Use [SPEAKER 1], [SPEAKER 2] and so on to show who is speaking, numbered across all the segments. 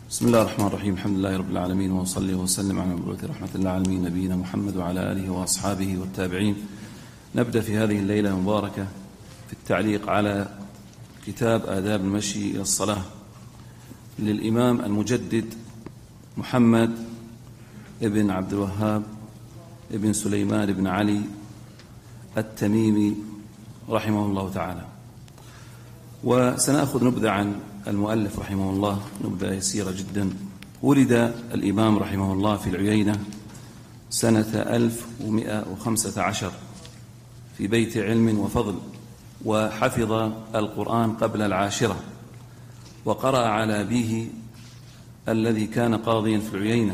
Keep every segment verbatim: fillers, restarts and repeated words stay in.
[SPEAKER 1] بسم الله الرحمن الرحيم. الحمد لله رب العالمين، وصلي وسلم على مبعوث رحمة العالمين نبينا محمد وعلى آله وأصحابه والتابعين. نبدأ في هذه الليلة المباركة في التعليق على كتاب آداب المشي إلى الصلاة للإمام المجدد محمد ابن عبد الوهاب ابن سليمان بن علي التميمي رحمه الله تعالى. وسنأخذ نبذة عن المؤلف رحمه الله، نبذة يسيرة جدا. ولد الإمام رحمه الله في العيينة سنة ألف ومئة وخمسة عشر في بيت علم وفضل، وحفظ القرآن قبل العاشرة، وقرأ على أبيه الذي كان قاضيا في العيينة،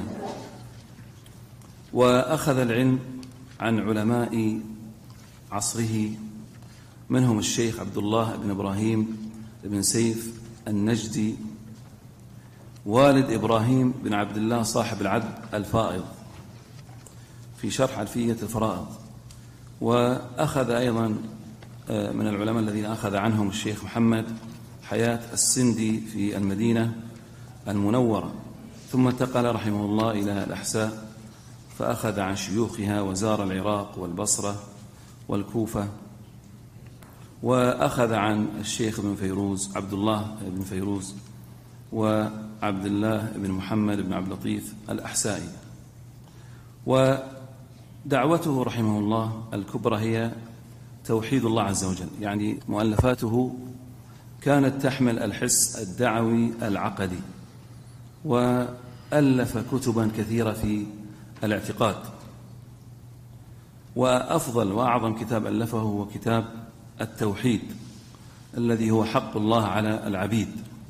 [SPEAKER 1] وأخذ العلم عن علماء عصره، منهم الشيخ عبد الله بن إبراهيم بن سيف النجدي والد إبراهيم بن عبد الله صاحب العدل الفائض في شرح ألفية الفرائض. وأخذ أيضا من العلماء الذين أخذ عنهم الشيخ محمد حياة السندي في المدينة المنورة، ثم انتقل رحمه الله إلى الأحساء فأخذ عن شيوخها، وزار العراق والبصرة والكوفة، وأخذ عن الشيخ ابن فيروز عبد الله بن فيروز وعبد الله بن محمد بن عبد اللطيف الأحسائي. ودعوته رحمه الله الكبرى هي توحيد الله عز وجل، يعني مؤلفاته كانت تحمل الحس الدعوي العقدي، وألف كتبا كثيرة في الاعتقاد، وأفضل وأعظم كتاب ألفه هو كتاب التوحيد الذي هو حق الله على العبيد.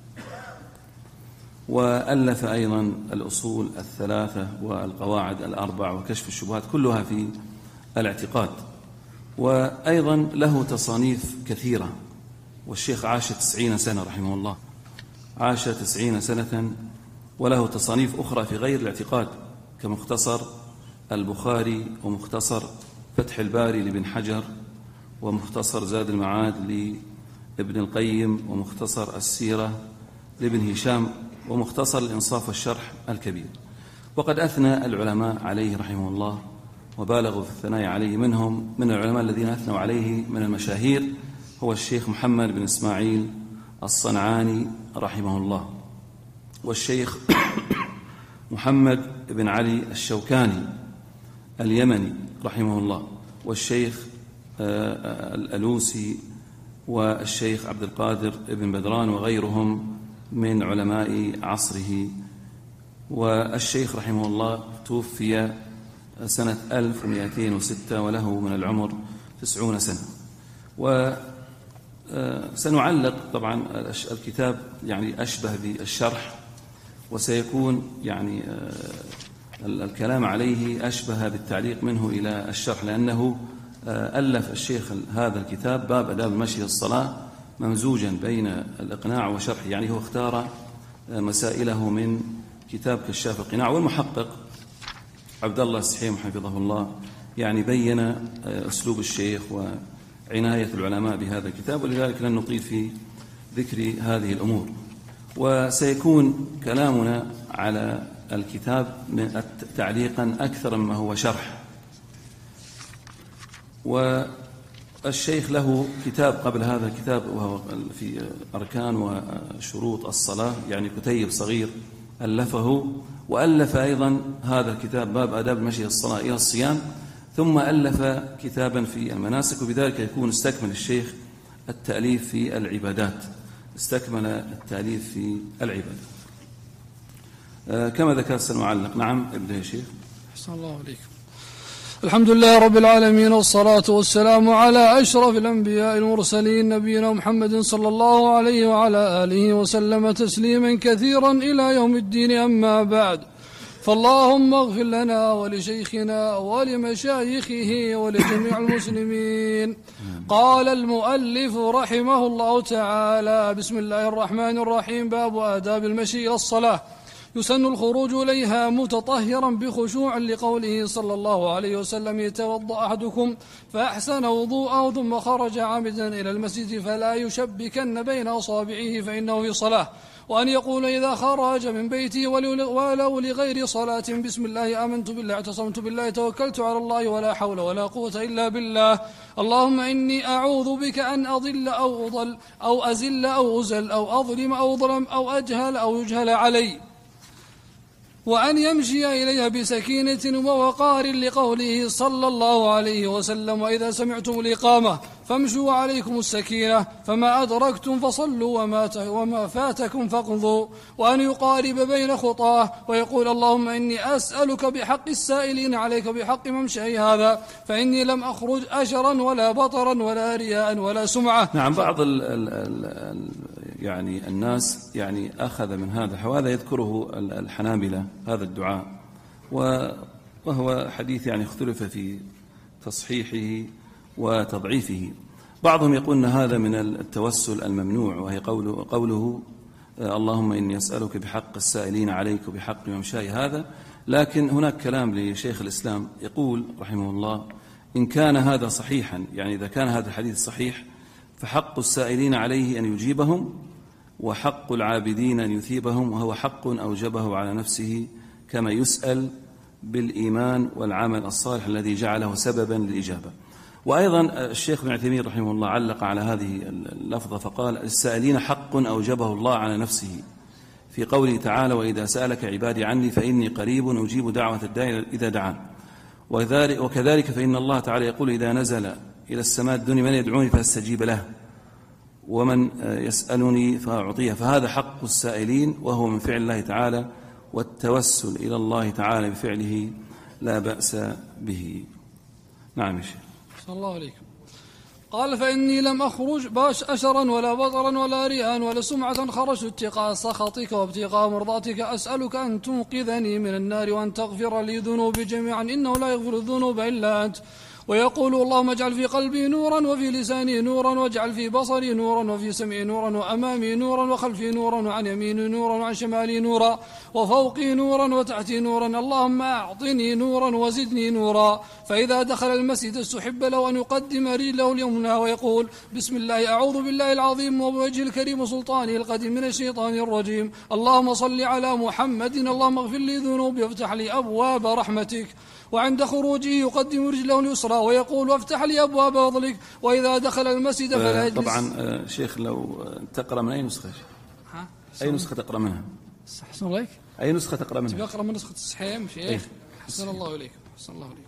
[SPEAKER 1] وألف أيضا الأصول الثلاثة والقواعد الأربع وكشف الشبهات، كلها في الاعتقاد. وأيضا له تصانيف كثيرة، والشيخ عاش تسعين سنة رحمه الله، عاش تسعين سنة، وله تصانيف أخرى في غير الاعتقاد كمختصر البخاري، ومختصر فتح الباري لابن حجر، ومختصر زاد المعاد لابن القيم، ومختصر السيرة لابن هشام، ومختصر الإنصاف والشرح الكبير. وقد أثنى العلماء عليه رحمه الله وبالغوا في الثناء عليه. منهم من العلماء الذين أثنوا عليه من المشاهير هو الشيخ محمد بن إسماعيل الصنعاني رحمه الله، والشيخ محمد بن علي الشوكاني اليمني رحمه الله، والشيخ الألوسي، والشيخ عبد القادر بن بدران، وغيرهم من علماء عصره. والشيخ رحمه الله توفي سنة ألف ومئتين وستة وله من العمر تسعون سنة. وسنعلق طبعا الكتاب يعني أشبه بالشرح، وسيكون يعني الكلام عليه أشبه بالتعليق منه إلى الشرح، لأنه ألف الشيخ هذا الكتاب باب آداب المشي الصلاة ممزوجا بين الإقناع وشرح، يعني هو اختار مسائله من كتاب كشاف القناع. والمحقق عبد الله السحيم حفظه الله يعني بين أسلوب الشيخ وعناية العلماء بهذا الكتاب، ولذلك لن نطيل في ذكر هذه الأمور. وسيكون كلامنا على الكتاب تعليقا أكثر مما هو شرح. والشيخ له كتاب قبل هذا الكتاب وهو في أركان وشروط الصلاة، يعني كتيب صغير ألفه، وألف أيضا هذا الكتاب باب آداب المشي الصلاة إلى الصيام، ثم ألف كتابا في المناسك، وبذلك يكون استكمل الشيخ التأليف في العبادات، استكمل التأليف في العبادات. آه كما ذكر سنعلق. نعم ابدأ يا شيخ.
[SPEAKER 2] أحسن الله عليكم. الحمد لله رب العالمين، والصلاة والسلام على أشرف الأنبياء المرسلين نبينا محمد صلى الله عليه وعلى آله وسلم تسليما كثيرا إلى يوم الدين. أما بعد، فاللهم اغفر لنا ولشيخنا ولمشايخه ولجميع المسلمين. قال المؤلف رحمه الله تعالى: بسم الله الرحمن الرحيم. باب آداب المشي إلى الصلاة. يسن الخروج إليها متطهرا بخشوع، لقوله صلى الله عليه وسلم: يتوضأ أحدكم فأحسن وضوءه ثم خرج عامدا إلى المسجد فلا يشبكن بين أصابعه فإنه في صلاة. وأن يقول إذا خرج من بيته ولو لغير صلاة بسم الله آمنت بالله اعتصمت بالله توكلت على الله ولا حول ولا قوة إلا بالله اللهم إني أعوذ بك أن أضل أو أضل أو أزل أو أزل أو أظلم أو أظلم أو أجهل أو يجهل علي، وأن يمشي إليها بسكينة ووقار لقوله صلى الله عليه وسلم وإذا سمعتم الإقامة فامشوا عليكم السكينة فما أدركتم فصلوا وما, وما فاتكم فاقضوا، وأن يقارب بين خطاه ويقول اللهم إني أسألك بحق السائلين عليك بحق ممشي هذا فإني لم أخرج أشرا ولا بطرا ولا رياء ولا سمعة.
[SPEAKER 1] نعم، بعض ال ال ال ال يعني الناس يعني أخذ من هذا وهذا يذكره الحنابلة هذا الدعاء، وهو حديث يعني اختلف في تصحيحه وتضعيفه. بعضهم يقول أن هذا من التوسل الممنوع، وهي قوله, قوله اللهم إني أسألك بحق السائلين عليك وبحق ممشاي هذا. لكن هناك كلام لشيخ الإسلام يقول رحمه الله إن كان هذا صحيحا، يعني إذا كان هذا الحديث صحيح فحق السائلين عليه أن يجيبهم وحق العابدين أن يثيبهم، وهو حق أوجبه على نفسه كما يسأل بالإيمان والعمل الصالح الذي جعله سببا للإجابة. وأيضا الشيخ ابن عثيمين رحمه الله علق على هذه اللفظة فقال السائلين حق أوجبه الله على نفسه في قوله تعالى وإذا سألك عبادي عني فإني قريب أجيب دعوة الداعي إذا دعان، وكذلك فإن الله تعالى يقول إذا نزل إلى السماء الدنيا من يدعوني فأستجيب له ومن يسألني فأعطيه، فهذا حق السائلين وهو من فعل الله تعالى، والتوسل إلى الله تعالى بفعله لا بأس به. نعم يا شيخ.
[SPEAKER 2] صلى الله عليكم. قال فإني لم أخرج باش أشرا ولا بطرا ولا رياء ولا سمعة، خرجت اتقاء سخطك وابتغاء مرضاتك، أسألك أن تنقذني من النار وأن تغفر لي ذنوبي جميعا إنه لا يغفر الذنوب إلا أنت. ويقول اللهم اجعل في قلبي نورا وفي لساني نورا واجعل في بصري نورا وفي سمعي نورا وأمامي نورا وخلفي نورا وعن يميني نورا وعن شمالي نورا وفوقي نورا وتحتي نورا، اللهم أعطني نورا وزدني نورا. فإذا دخل المسجد استحب له أن يقدم رجله اليمنى ويقول بسم الله أعوذ بالله العظيم وبوجه الكريم سلطانه القديم من الشيطان الرجيم، اللهم صل على محمد، اللهم اغفر لي ذنوبي وافتح لي أبواب رحمتك. وعند خروجه يقدم رجله اليسرى ويقول وافتح لي أبواب فضلك. وإذا دخل المسجد فلا يجلس.
[SPEAKER 1] طبعا شيخ لو تقرأ من أي نسخة؟
[SPEAKER 2] ها؟
[SPEAKER 1] أي نسخة تقرأ منها؟
[SPEAKER 2] أحسن الله إليك.
[SPEAKER 1] أي نسخة تقرأ منها؟
[SPEAKER 2] تبي أقرأ من نسخة الصحيحين شيخ؟ أحسن الله إليك. أحسن الله إليك.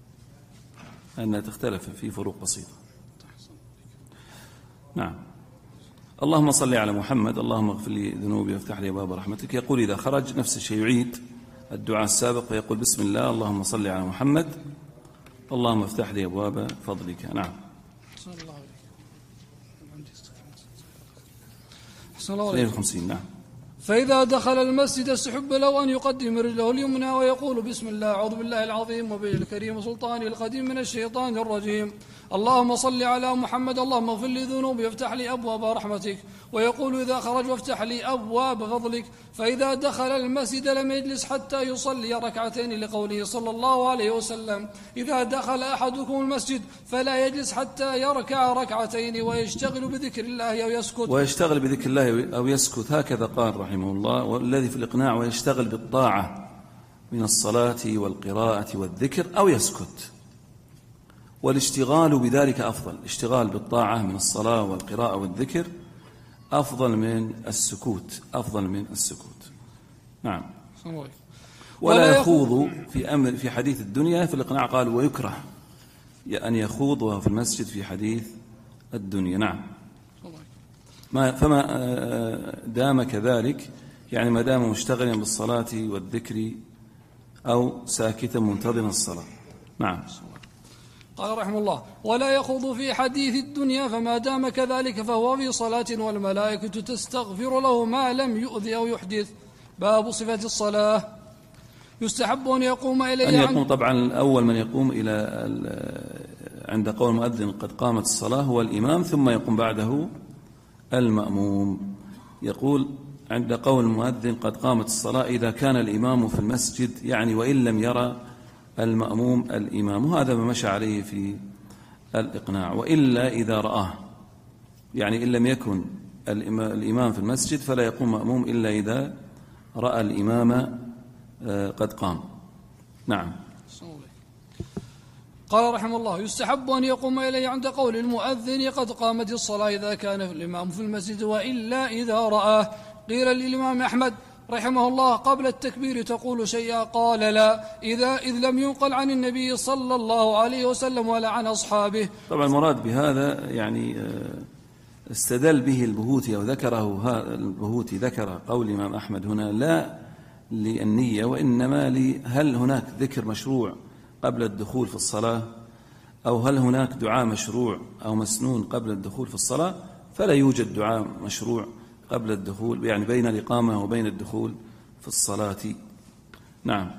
[SPEAKER 1] أنها تختلف في فروق بسيطة. نعم. اللهم صل على محمد، اللهم اغفر لي ذنوبي وافتح لي أبواب رحمتك. يقول إذا خرج نفس الشيء يعيد الدعاء السابق ويقول بسم الله اللهم صل على محمد اللهم افتح لي أبواب فضلك. نعم.
[SPEAKER 2] أحسن الله عليك. أحسن الله عليك.
[SPEAKER 1] نعم.
[SPEAKER 2] فإذا دخل المسجد استحب له أن يقدم رجله اليمنى ويقول بسم الله أعوذ بالله العظيم وبه الكريم سلطانه القديم من الشيطان الرجيم، اللهم صل على محمد، اللهم اغفر لي ذنوبي وافتح لي أبواب رحمتك. ويقول إذا خرج وافتح لي أبواب فضلك. فإذا دخل المسجد لم يجلس حتى يصلي ركعتين لقوله صلى الله عليه وسلم إذا دخل أحدكم المسجد فلا يجلس حتى يركع ركعتين ويشتغل بذكر الله أو يسكت.
[SPEAKER 1] ويشتغل بذكر الله أو يسكت، هكذا قال رحمه الله. والذي في الإقناع ويشتغل بالطاعة من الصلاة والقراءة والذكر أو يسكت، والاشتغال بذلك أفضل. الاشتغال بالطاعة من الصلاة والقراءة والذكر أفضل من السكوت، أفضل من السكوت. نعم. ولا يخوض في أمر في حديث الدنيا. في الإقناع قال ويكره أن يخوض وهو في المسجد في حديث الدنيا. نعم. ما فما دام كذلك، يعني ما دام مشتغلا بالصلاة والذكر أو ساكتا منتظرا الصلاة. نعم.
[SPEAKER 2] قال رحمه الله ولا يخوض في حديث الدنيا، فما دام كذلك فهو في صلاة والملائكة تستغفر له ما لم يؤذي أو يحدث. باب صفة الصلاة. يستحب أن يقوم إليه
[SPEAKER 1] أن يقوم طبعا أول من يقوم إلى عند قول المؤذن قد قامت الصلاة هو الإمام، ثم يقوم بعده المأموم. يقول عند قول المؤذن قد قامت الصلاة إذا كان الإمام في المسجد، يعني وإن لم يرى المأموم الإمام، وهذا ما مشى عليه في الإقناع. وإلا إذا رآه، يعني إن لم يكن الإمام في المسجد فلا يقوم مأموم إلا إذا رأى الإمام قد قام. نعم.
[SPEAKER 2] قال رحمه الله: يستحب أن يقوم إليه عند قول المؤذن قد قامت الصلاة إذا كان الإمام في المسجد، وإلا إذا رآه. قيل للإمام أحمد رحمه الله: قبل التكبير تقول شيئا؟ قال: لا، إذا إذ لم ينقل عن النبي صلى الله عليه وسلم ولا عن أصحابه.
[SPEAKER 1] طبعا المراد بهذا يعني استدل به البهوتي أو ذكره البهوتي ذكر قول الإمام أحمد هنا لا للنية، وإنما هل هناك ذكر مشروع قبل الدخول في الصلاة، أو هل هناك دعاء مشروع أو مسنون قبل الدخول في الصلاة؟ فلا يوجد دعاء مشروع قبل الدخول، يعني بين الإقامة وبين الدخول في الصلاة. نعم.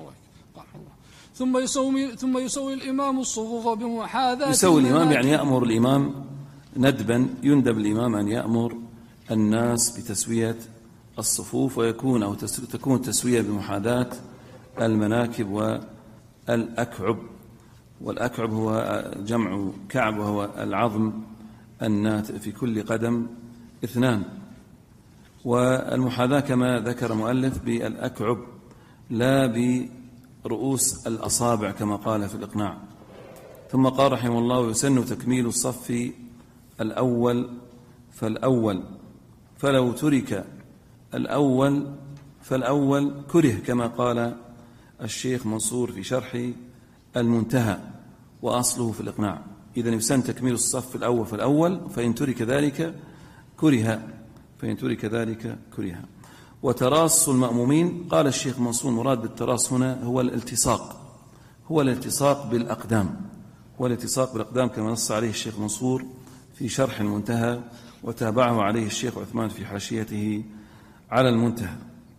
[SPEAKER 2] ثم يسوي ثم يسوي الإمام الصفوف بمحاذاة.
[SPEAKER 1] يسوي الإمام يعني يأمر الإمام ندبا، يندب الإمام أن يأمر الناس بتسوية الصفوف، ويكون أو تكون تسوية بمحاذاة المناكب والأكعب. والأكعب هو جمع كعب، وهو العظم الناتئ في كل قدم اثنان. والمحاذاة كما ذكر مؤلف بالأكعب لا برؤوس الأصابع كما قال في الإقناع. ثم قال رحمه الله: يسن تكميل الصف الأول فالأول، فلو ترك الأول فالأول كره، كما قال الشيخ منصور في شرح المنتهى وأصله في الإقناع. إذن يسن تكميل الصف الأول فالأول، فإن ترك ذلك كره فإن ترك ذلك كره. وتراص المأمومين، قال الشيخ منصور مراد بالتراص هنا هو الالتصاق، هو الالتصاق بالأقدام، والالتصاق بالأقدام كما نص عليه الشيخ منصور في شرح المنتهى، وتابعه عليه الشيخ عثمان في حاشيته على المنتهى.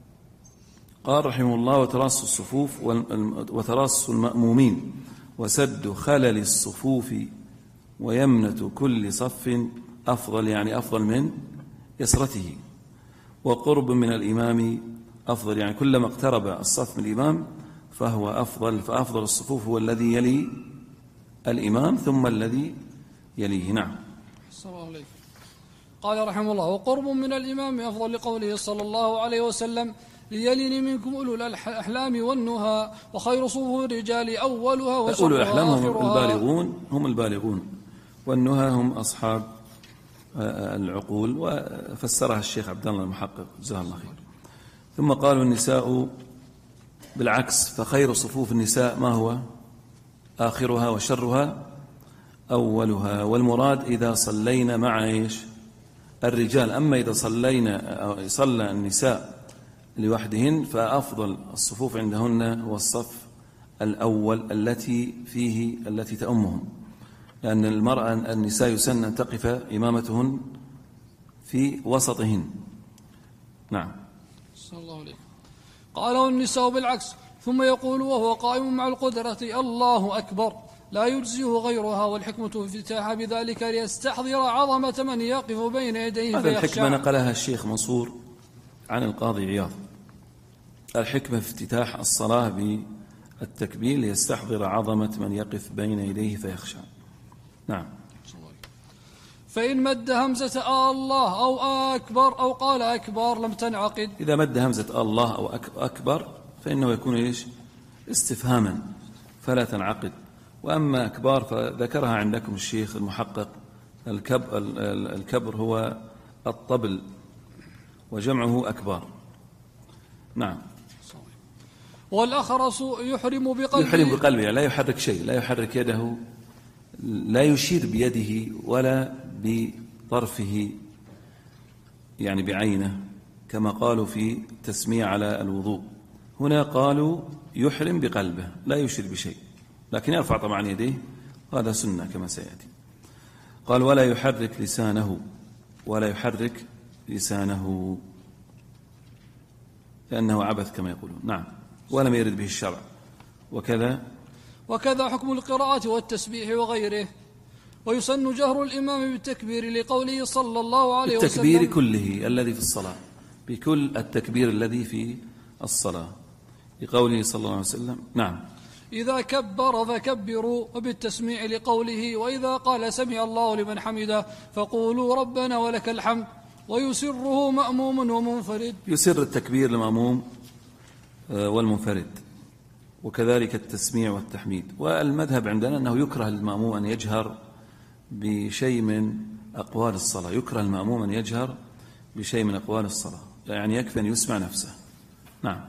[SPEAKER 1] قال رحمه الله: وتراص الصفوف وتراص المأمومين وسد خلل الصفوف ويمنة كل صف أفضل، يعني أفضل من يسرته، وقرب من الإمام أفضل، يعني كلما اقترب الصف من الإمام فهو أفضل، فأفضل الصفوف هو الذي يلي الإمام ثم الذي يليه. نعم.
[SPEAKER 2] السلام عليكم. قال رحمه الله: وقرب من الإمام أفضل، لقوله صلى الله عليه وسلم: ليلني منكم أولو الأحلام والنهى، وخير صفوف الرجال أولها وشرها
[SPEAKER 1] أولو الأحلام هم
[SPEAKER 2] آخرها.
[SPEAKER 1] البالغون هم البالغون والنهى هم أصحاب العقول، وفسرها الشيخ عبد الله المحقق جزاه الله خير. ثم قالوا النساء بالعكس، فخير صفوف النساء ما هو؟ آخرها، وشرها أولها. والمراد إذا صلينا مع إيش؟ الرجال. أما إذا صلينا أو صلى النساء لوحدهن فأفضل الصفوف عندهن هو الصف الأول التي فيه التي تأمهم، لأن المرأة النساء يسن أن تقف إمامتهن في وسطهن. نعم.
[SPEAKER 2] صلى الله عليه. قالوا النساء بالعكس، ثم يقول وهو قائم مع القدرة: الله أكبر، لا يجزيه غيرها. والحكمة في افتتاحها بذلك ليستحضر عظمة من يقف بين يديه
[SPEAKER 1] هذا
[SPEAKER 2] فيخشع.
[SPEAKER 1] الحكمة نقلها الشيخ منصور عن القاضي عياض. الحكمة في افتتاح الصلاة بالتكبير ليستحضر عظمة من يقف بين يديه فيخشع. نعم.
[SPEAKER 2] فإن مد همزة آه الله أو أكبر أو قال أكبر لم تنعقد.
[SPEAKER 1] إذا مد همزة الله أو أكبر فإنه يكون إيش؟ استفهاما فلا تنعقد. وأما أكبر فذكرها عندكم الشيخ المحقق: الكب الكبر هو الطبل وجمعه أكبر. نعم.
[SPEAKER 2] والأخرس يحرم بقلبه
[SPEAKER 1] يحرم بقلبه، يعني لا يحرك شيء، لا يحرك يده، لا يشير بيده ولا بطرفه يعني بعينه، كما قالوا في تسمية على الوضوء. هنا قالوا يحرم بقلبه لا يشير بشيء، لكن يرفع طبعا يديه، هذا سنة كما سيأتي. قال: ولا يحرك لسانه، ولا يحرك لسانه لأنه عبث كما يقولون. نعم. ولم يرد به الشرع. وكذا
[SPEAKER 2] وكذا حكم القراءة والتسبيح وغيره. ويسن جهر الإمام بالتكبير لقوله صلى الله عليه وسلم:
[SPEAKER 1] التكبير كله الذي في الصلاة، بكل التكبير الذي في الصلاة، لقوله صلى الله عليه وسلم. نعم.
[SPEAKER 2] إذا كبر فكبروا، وبالتسميع لقوله: وإذا قال سمع الله لمن حمده فقولوا ربنا ولك الحمد. ويسره مأموم ومنفرد.
[SPEAKER 1] يسر التكبير المأموم والمنفرد، وكذلك التسميع والتحميد. والمذهب عندنا أنه يكره المأموم أن يجهر بشيء من أقوال الصلاة، يكره المأموم أن يجهر بشيء من أقوال الصلاة، يعني يكفي أن يسمع نفسه. نعم.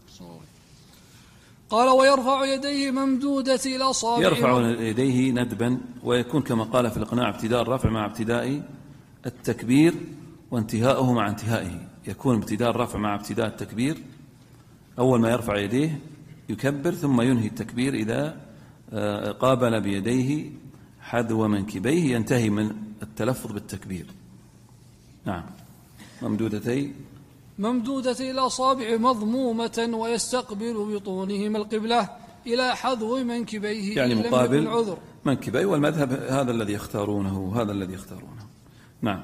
[SPEAKER 2] قال ويرفع يديه ممدودة إلى أصابع،
[SPEAKER 1] يرفع يديه ندبا، ويكون كما قال في الإقناع ابتداء الرفع مع ابتداء التكبير وانتهاؤه مع انتهائه. يكون ابتداء الرفع مع ابتداء التكبير، أول ما يرفع يديه يكبر ثم ينهي التكبير إذا قابل بيديه حذو منكبيه، ينتهي من التلفظ بالتكبير. نعم. ممدودتي
[SPEAKER 2] ممدودة إلى أصابع مضمومة، ويستقبل بطونهما القبلة إلى حذو منكبيه،
[SPEAKER 1] يعني مقابل منكبيه، والمذهب هذا الذي يختارونه، هذا الذي يختارونه. نعم.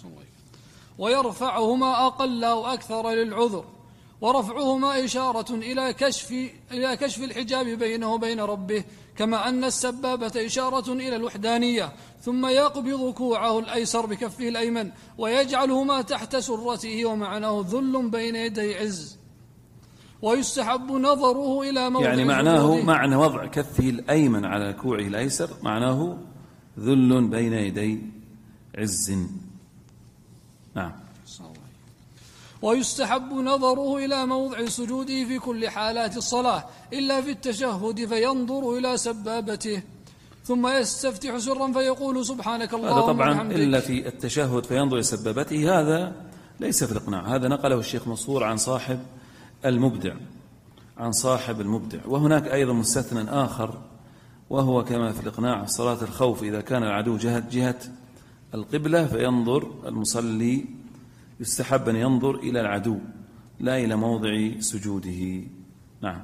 [SPEAKER 2] ويرفعهما أقل أو أكثر للعذر، ورفعهما إشارة إلى كشف إلى كشف الحجاب بينه وبين ربه، كما أن السبابة إشارة إلى الوحدانية. ثم يقبض كوعه الأيسر بكفه الأيمن ويجعلهما تحت سرته، ومعناه ذل بين يدي عز. ويستحب نظره إلى موضع
[SPEAKER 1] يعني معناه معنى وضع كفه الأيمن على كوعه الأيسر معناه ذل بين يدي عز. نعم.
[SPEAKER 2] ويستحب نظره إلى موضع سجوده في كل حالات الصلاة إلا في التشهد، فينظر إلى سبابته، ثم يستفتح سرا فيقول سبحانك اللهم
[SPEAKER 1] وبحمدك. هذا طبعا
[SPEAKER 2] وبحمدك.
[SPEAKER 1] إلا في التشهد فينظر إلى سبابته، هذا ليس في الإقناع، هذا نقله الشيخ منصور عن صاحب المبدع عن صاحب المبدع. وهناك أيضا مستثنى آخر، وهو كما في الإقناع صلاة الخوف، إذا كان العدو جهة جهة القبلة فينظر المصلي، يستحب أن ينظر إلى العدو لا إلى موضع سجوده. نعم.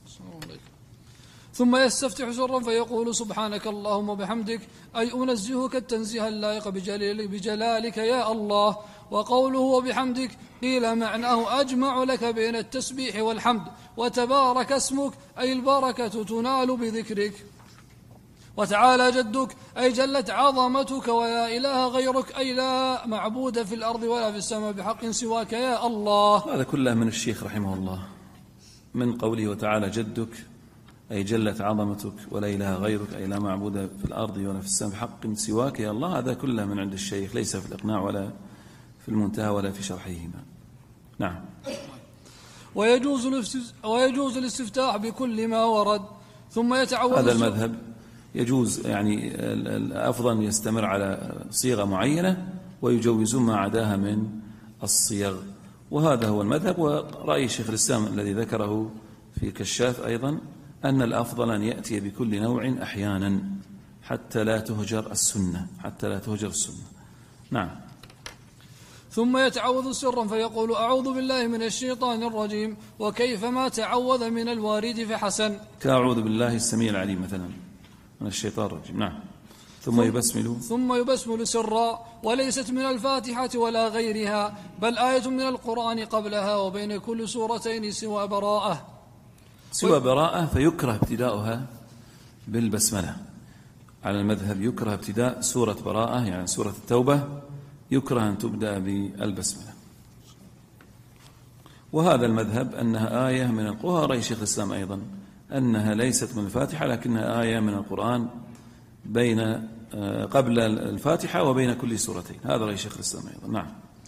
[SPEAKER 2] ثم يستفتح سرا فيقول سبحانك اللهم وبحمدك، أي أنزهك التنزيه اللائق بجلالك يا الله. وقوله وبحمدك قيل معناه أجمع لك بين التسبيح والحمد، وتبارك اسمك أي البركة تنال بذكرك. وتعالى جدك أي جلت عظمتك، ولا إله غيرك أي لا معبود في الأرض ولا في السماء بحق سواك يا الله.
[SPEAKER 1] هذا كله من الشيخ رحمه الله، من قوله وتعالى جدك أي جلت عظمتك، ولا إله غيرك أي لا معبود في الأرض ولا في السماء بحق سواك يا الله. هذا كله من عند الشيخ، ليس في الإقناع ولا في المنتهى ولا في شرحهما. نعم.
[SPEAKER 2] ويجوز ويجوز الاستفتاح بكل ما ورد، ثم يتعوذ.
[SPEAKER 1] هذا المذهب يجوز، يعني الأفضل أن يستمر على صيغة معينة ويجوزون ما عداها من الصيغ، وهذا هو المذهب. ورأي شيخ الإسلام الذي ذكره في كشاف أيضا أن الأفضل أن يأتي بكل نوع أحيانا حتى لا تهجر السنة حتى لا تهجر السنة. نعم.
[SPEAKER 2] ثم يتعوذ سرا فيقول أعوذ بالله من الشيطان الرجيم، وكيفما تعوذ من الوارد فحسن،
[SPEAKER 1] كأعوذ بالله السميع العليم مثلا من الشيطان الرجيم. نعم. ثم يبسمل
[SPEAKER 2] ثم يبسمل سرا، وليست من الفاتحة ولا غيرها، بل آية من القرآن قبلها وبين كل سورتين سوى براءة.
[SPEAKER 1] سوى براءة فيكره ابتداؤها بالبسملة على المذهب، يكره ابتداء سورة براءة يعني سورة التوبة، يكره أن تبدأ بالبسملة. وهذا المذهب أنها آية من القرآن، رأي شيخ الإسلام أيضا أنها ليست من الفاتحة لكنها آية من القرآن بين قبل الفاتحة وبين كل سورتين، هذا رأي شيخ الإسلام أيضا. نعم.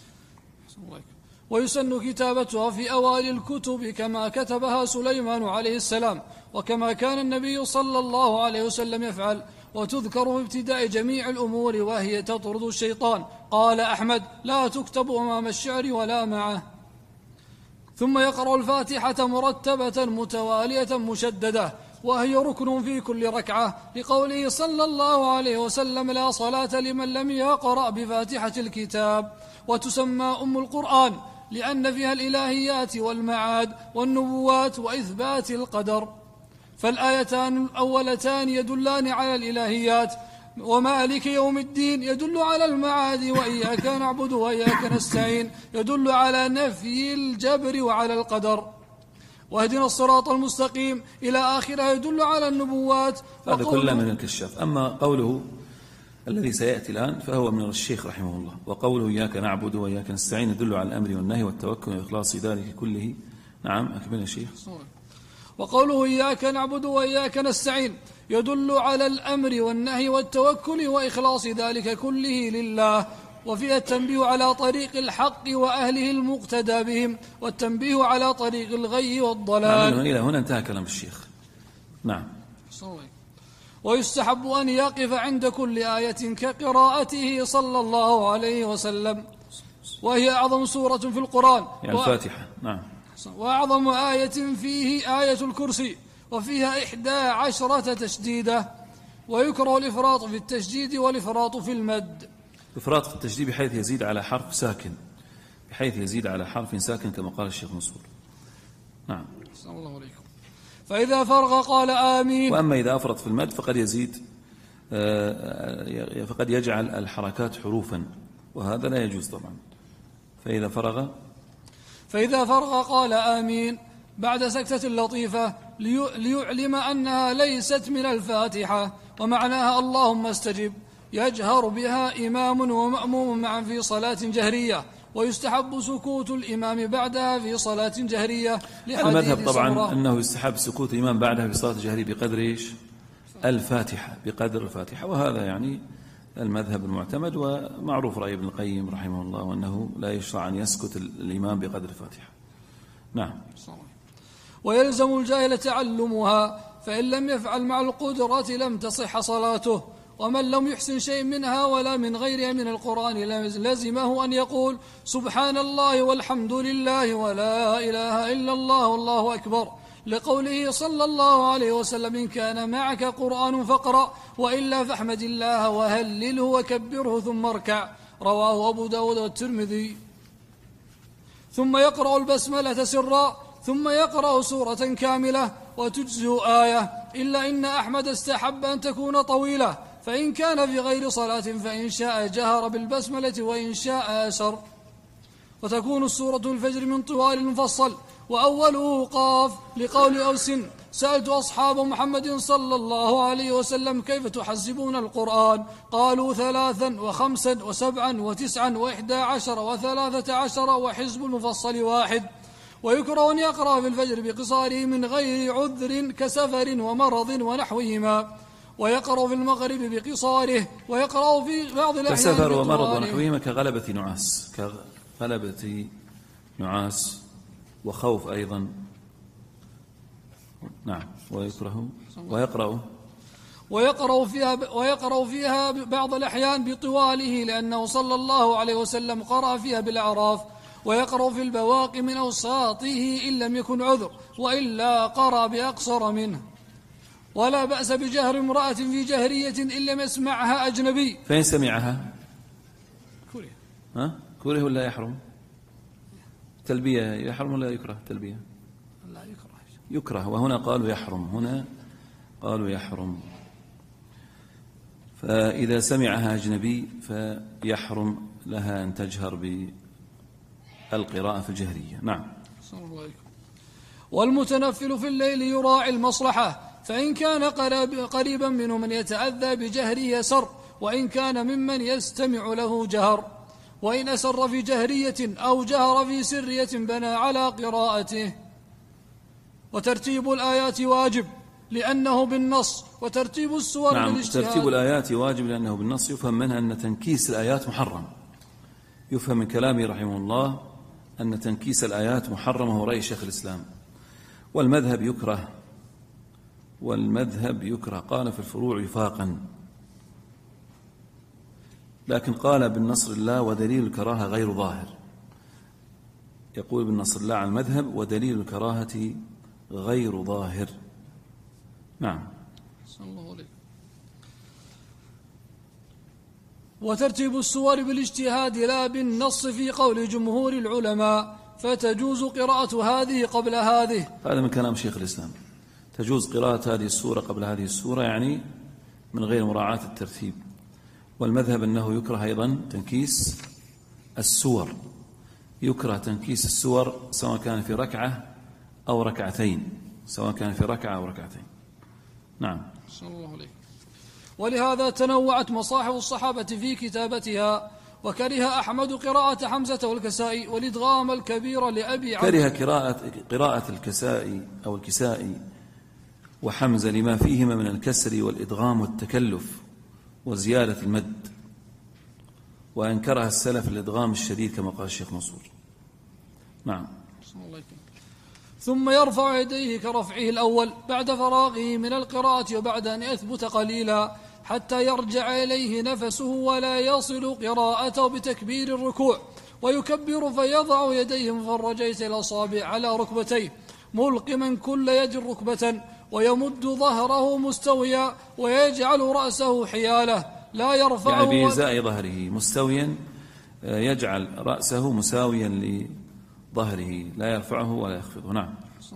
[SPEAKER 2] ويسن كتابتها في أوائل الكتب كما كتبها سليمان عليه السلام، وكما كان النبي صلى الله عليه وسلم يفعل، وتذكر في ابتداء جميع الأمور وهي تطرد الشيطان. قال أحمد لا تكتب أمام الشعر ولا معه. ثم يقرأ الفاتحة مرتبة متوالية مشددة، وهي ركن في كل ركعة، لقوله صلى الله عليه وسلم لا صلاة لمن لم يقرأ بفاتحة الكتاب. وتسمى أم القرآن لأن فيها الإلهيات والمعاد والنبوات وإثبات القدر. فالآيتان الأولتان يدلان على الإلهيات، ومالك يوم الدين يدل على المعاد، وإياك نعبد وإياك نستعين يدل على نفي الجبر وعلى القدر، واهدنا الصراط المستقيم إلى آخرها يدل على النبوات.
[SPEAKER 1] هذا كله من الكشاف. أما قوله الذي سيأتي الآن فهو من الشيخ رحمه الله. وقوله إياك نعبد وإياك نستعين يدل على الأمر والنهي والتوكل وإخلاص ذلك كله. نعم أكمل الشيخ.
[SPEAKER 2] وقوله إياك نعبد وإياك نستعين يدل على الأمر والنهي والتوكل وإخلاص ذلك كله لله، وفيها التنبيه على طريق الحق وأهله المقتدى بهم، والتنبيه على طريق الغي والضلال.
[SPEAKER 1] نعم إلى هنا انتهى كلام الشيخ. نعم.
[SPEAKER 2] ويستحب أن يقف عند كل آية كقراءته صلى الله عليه وسلم، وهي أعظم سورة في القرآن
[SPEAKER 1] يعني الفاتحة. نعم.
[SPEAKER 2] وأعظم آية فيه آية الكرسي، وفيها إحدى عشرة تشديدة، ويكره الإفراط في التشديد والإفراط في المد.
[SPEAKER 1] إفراط في التشديد بحيث يزيد على حرف ساكن، بحيث يزيد على حرف ساكن كما قال الشيخ منصور. نعم.
[SPEAKER 2] السلام الله عليكم. فإذا فرغ قال آمين.
[SPEAKER 1] وأما إذا أفرط في المد فقد يزيد، فقد يجعل الحركات حروفا، وهذا لا يجوز طبعا. فإذا فرغ
[SPEAKER 2] فإذا فرغ قال آمين بعد سكتة لطيفة ليعلم أنها ليست من الفاتحة، ومعناها اللهم استجب، يجهر بها إمام ومأموم معا في صلاة جهرية، ويستحب سكوت الإمام بعدها في صلاة جهرية.
[SPEAKER 1] المذهب طبعا أنه يستحب سكوت الإمام بعدها في صلاة جهرية بقدر إيش؟ الفاتحة، بقدر الفاتحة، وهذا يعني المذهب المعتمد، ومعروف رأي ابن القيم رحمه الله وأنه لا يشرع أن يسكت الإمام بقدر الفاتحة. نعم.
[SPEAKER 2] ويلزم الجاهل تعلمها، فإن لم يفعل مع القدرة لم تصح صلاته. ومن لم يحسن شيء منها ولا من غيرها من القرآن لزمه أن يقول سبحان الله والحمد لله ولا إله إلا الله والله أكبر، لقوله صلى الله عليه وسلم إن كان معك قرآن فاقرأ وإلا فاحمد الله وهلله وكبره ثم اركع، رواه أبو داود والترمذي. ثم يقرأ البسملة سرا، ثم يقرأ سورة كاملة وتجزئ آية، إلا إن أحمد استحب أن تكون طويلة، فإن كان في غير صلاة فإن شاء جهر بالبسملة وإن شاء أسر. وتكون السورة الفجر من طوال المفصل، وأوله قاف، لقول أوس سألت أصحاب محمد صلى الله عليه وسلم كيف تحزبون القرآن؟ قالوا ثلاثا وخمسا وسبعا وتسعا وإحدى عشر وثلاثة عشر وحزب المفصل واحد. ويكره أن يقرأ في الفجر بقصاره من غير عذر كسفر ومرض ونحوهما، ويقرأ في المغرب بقصاره، ويقرأ في بعض الأحيان
[SPEAKER 1] كسفر ومرض ونحوهما كغلبة نعاس، كغلبة نعاس وخوف أيضا. نعم. ويكره ويقرأ
[SPEAKER 2] ويقرأ فيها ويقرأ فيها بعض الأحيان بطواله، لأنه صلى الله عليه وسلم قرأ فيها بالأعراف. ويقرأ في البواقي من أوساطه إن لم يكن عذر، وإلا قرأ بأقصر منه. ولا بأس بجهر امرأة في جهرية إن لم يسمعها أجنبي.
[SPEAKER 1] فإن سمعها
[SPEAKER 2] كره
[SPEAKER 1] ها كره ولا يحرم؟ تلبية يحرم ولا يكره؟ تلبية
[SPEAKER 2] لا يكره.
[SPEAKER 1] يكره، وهنا قالوا يحرم، هنا قالوا يحرم. فإذا سمعها أجنبي فيحرم لها أن تجهر بالقراءة في الجهرية. نعم.
[SPEAKER 2] والمتنفل في الليل يراعي المصلحة، فإن كان قريبا منه من يتأذى بجهره يسر، وإن كان ممن يستمع له جهر. وإن أسر في جهرية أو جهر في سرية بنى على قراءته. وترتيب الآيات واجب لأنه بالنص، وترتيب السور
[SPEAKER 1] نعم
[SPEAKER 2] بالاجتهاد.
[SPEAKER 1] ترتيب الآيات واجب لأنه بالنص. يفهم منها أن تنكيس الآيات محرم، يفهم من كلامه رحمه الله أن تنكيس الآيات محرم، وهو رأي شيخ الإسلام. والمذهب يكره، والمذهب يكره قال في الفروع وفاقا، لكن قال بالنصر الله ودليل الكراهة غير ظاهر. يقول بالنصر الله عن المذهب ودليل الكراهة غير ظاهر. نعم.
[SPEAKER 2] صلى الله عليه. وترتيب السور بالاجتهاد لا بالنص في قول جمهور العلماء، فتجوز قراءة هذه قبل هذه.
[SPEAKER 1] هذا من كلام شيخ الإسلام، تجوز قراءة هذه السورة قبل هذه السورة، يعني من غير مراعاة الترتيب. والمذهب أنه يكره أيضا تنكيس السور، يكره تنكيس السور سواء كان في ركعة أو ركعتين، سواء كان في ركعة أو ركعتين. نعم.
[SPEAKER 2] صلى الله عليه. ولهذا تنوعت مصاحف الصحابة في كتابتها. وكره أحمد قراءة حمزة والكسائي والإدغام الكبير لأبي عمرو.
[SPEAKER 1] كره قراءة, قراءة الكسائي أو الكسائي وحمزة لما فيهما من الكسر والإدغام والتكلف وزيادة المد، وأنكرها السلف الإدغام الشديد كما قال الشيخ منصور. نعم.
[SPEAKER 2] ثم يرفع يديه كرفعه الأول بعد فراغه من القراءة وبعد أن يثبت قليلا حتى يرجع إليه نفسه ولا يصل قراءته بتكبير الركوع، ويكبر فيضع يديه مفرجيت الأصابع على ركبتيه ملقما كل يد ركبة، ويمد ظهره مستويا ويجعل رأسه حياله لا يرفعه،
[SPEAKER 1] يعني بإزاء ظهره مستويا، يجعل رأسه مساويا لظهره لا يرفعه ولا يخفضه. نعم.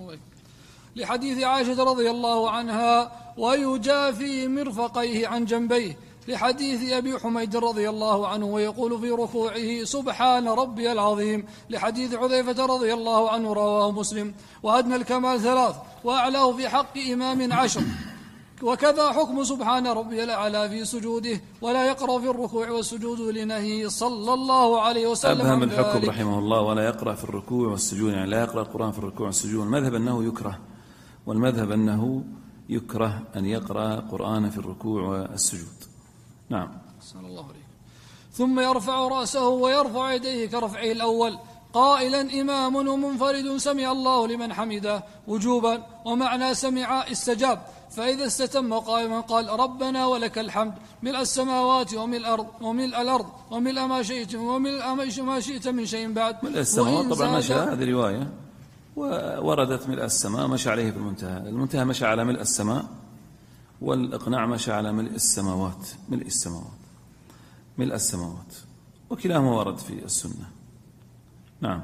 [SPEAKER 2] لحديث عائشة رضي الله عنها ويجافي مرفقيه عن جنبيه، لحديث أبي حميد رضي الله عنه ويقول في ركوعه سبحان ربي العظيم، لحديث حذيفة رضي الله عنه رواه مسلم. وأدنى الكمال ثلاث وأعلاه في حق إمام عشر. وكذا حكم سبحان ربي الأعلى في سجوده، ولا يقرأ في الركوع والسجود لنهيه صلى الله عليه وسلم.
[SPEAKER 1] أبهم الحكم رحمه الله ولا يقرأ في الركوع والسجود، يعني لا يقرأ القرآن في الركوع والسجود. المذهب أنه يكره، والمذهب أنه يكره أن يقرأ قرآن في الركوع والسجود. نعم.
[SPEAKER 2] صلى الله عليه. ثم يرفع رأسه ويرفع يديه كرفعه الأول قائلا إمام ومنفرد سمع الله لمن حمده وجوبا، ومعنى سمع استجاب. فإذا استتم قائما قال ربنا ولك الحمد ملء السماوات وملء الأرض وملء الأرض وملء ما شئت وملء ما شئت من شيء بعد.
[SPEAKER 1] ملء السماوات طبعا مشى، هذه رواية ووردت ملء السماء مشى عليه في المنتهى، المنتهى مشى على ملء السماء، والإقناع مشى على ملء السماوات، ملء السماوات ملء السماوات، وكلاهما ورد في السنة. نعم.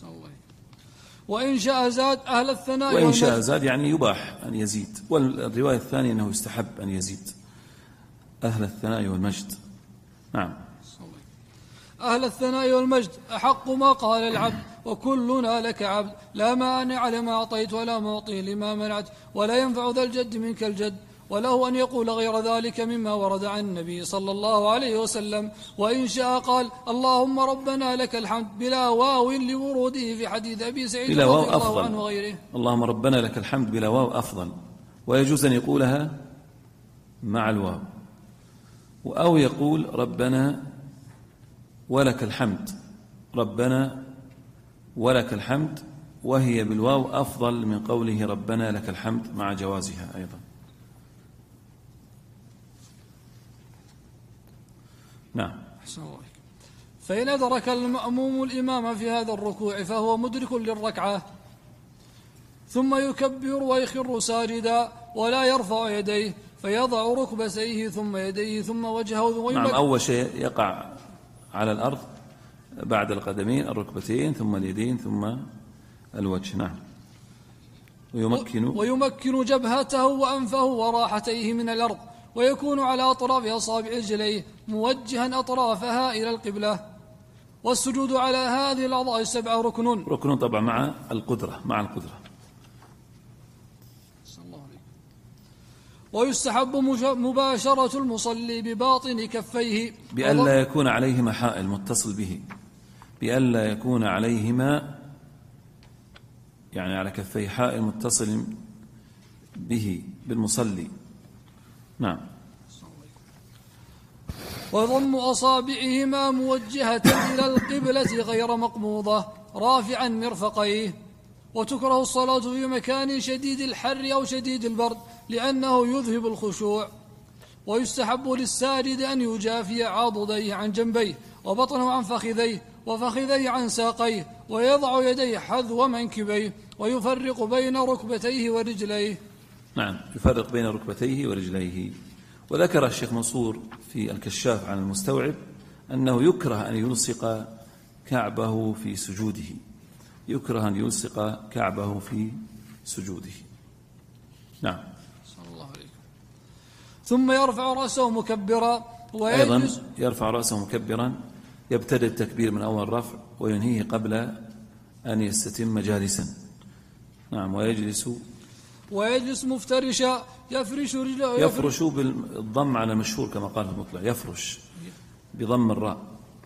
[SPEAKER 2] وإن شاء زاد أهل الثناء
[SPEAKER 1] وإن شاء زاد يعني يباح أن يزيد، والرواية الثانية أنه يستحب أن يزيد أهل الثناء والمجد. نعم.
[SPEAKER 2] أهل الثناء والمجد أحق ما قال العبد وكلنا لك عبد، لا مانع لما أعطيت ولا معطي لما منعت ولا ينفع ذا الجد منك الجد. وله أن يقول غير ذلك مما ورد عن النبي صلى الله عليه وسلم. وإن شاء قال اللهم ربنا لك الحمد بلا واو لوروده في حديث أبي سعيد رضي الله أفضل عنه وغيره.
[SPEAKER 1] اللهم ربنا لك الحمد بلا واو أفضل، ويجوز أن يقولها مع الواو، أو يقول ربنا ولك الحمد، ربنا ولك الحمد، وهي بالواو أفضل من قوله ربنا لك الحمد مع جوازها أيضا. نعم.
[SPEAKER 2] فإن أدرك المأموم الإمام في هذا الركوع فهو مدرك للركعة، ثم يكبر ويخر ساجدا ولا يرفع يديه، فيضع ركبتيه ثم يديه ثم وجهه.
[SPEAKER 1] نعم. أول شيء يقع على الأرض بعد القدمين الركبتين ثم اليدين ثم الوجه. نعم. ويمكن
[SPEAKER 2] ويمكن جبهته وأنفه وراحتيه من الأرض، ويكون على أطراف أصابع رجليه موجها أطرافها إلى القبلة. والسجود على هذه الأعضاء السبعة ركن
[SPEAKER 1] ركن طبعا مع القدرة مع القدرة
[SPEAKER 2] ويستحب مباشرة المصلي بباطن كفيه
[SPEAKER 1] بأن لا يكون عليهما حائل متصل به، بأن لا يكون عليهما يعني على كفيه حائل متصل به بالمصلي. نعم.
[SPEAKER 2] وضم أصابعهما موجهة إلى القبلة غير مقموضة رافعا مرفقيه. وتكره الصلاة في مكان شديد الحر أو شديد البرد لأنه يذهب الخشوع. ويستحب للساجد أن يجافي عضديه عن جنبيه وبطنه عن فخذيه وفخذيه عن ساقيه، ويضع يديه حذو منكبيه، ويفرق بين ركبتيه ورجليه.
[SPEAKER 1] نعم، يفرق بين ركبتيه ورجليه. وذكر الشيخ منصور في الكشاف عن المستوعب أنه يكره أن يلصق كعبه في سجوده، يكره أن يلصق كعبه في سجوده. نعم.
[SPEAKER 2] صلى الله عليه. ثم يرفع رأسه مكبرا
[SPEAKER 1] أيضا يرفع رأسه مكبرا، يبتدئ التكبير من أول رفع وينهيه قبل أن يستتم جالسا. نعم. ويجلس
[SPEAKER 2] ويجلس مفترشا يفرش رجله
[SPEAKER 1] يفرش بالضم على مشهور كما قال المطلع، يفرش بضم الراء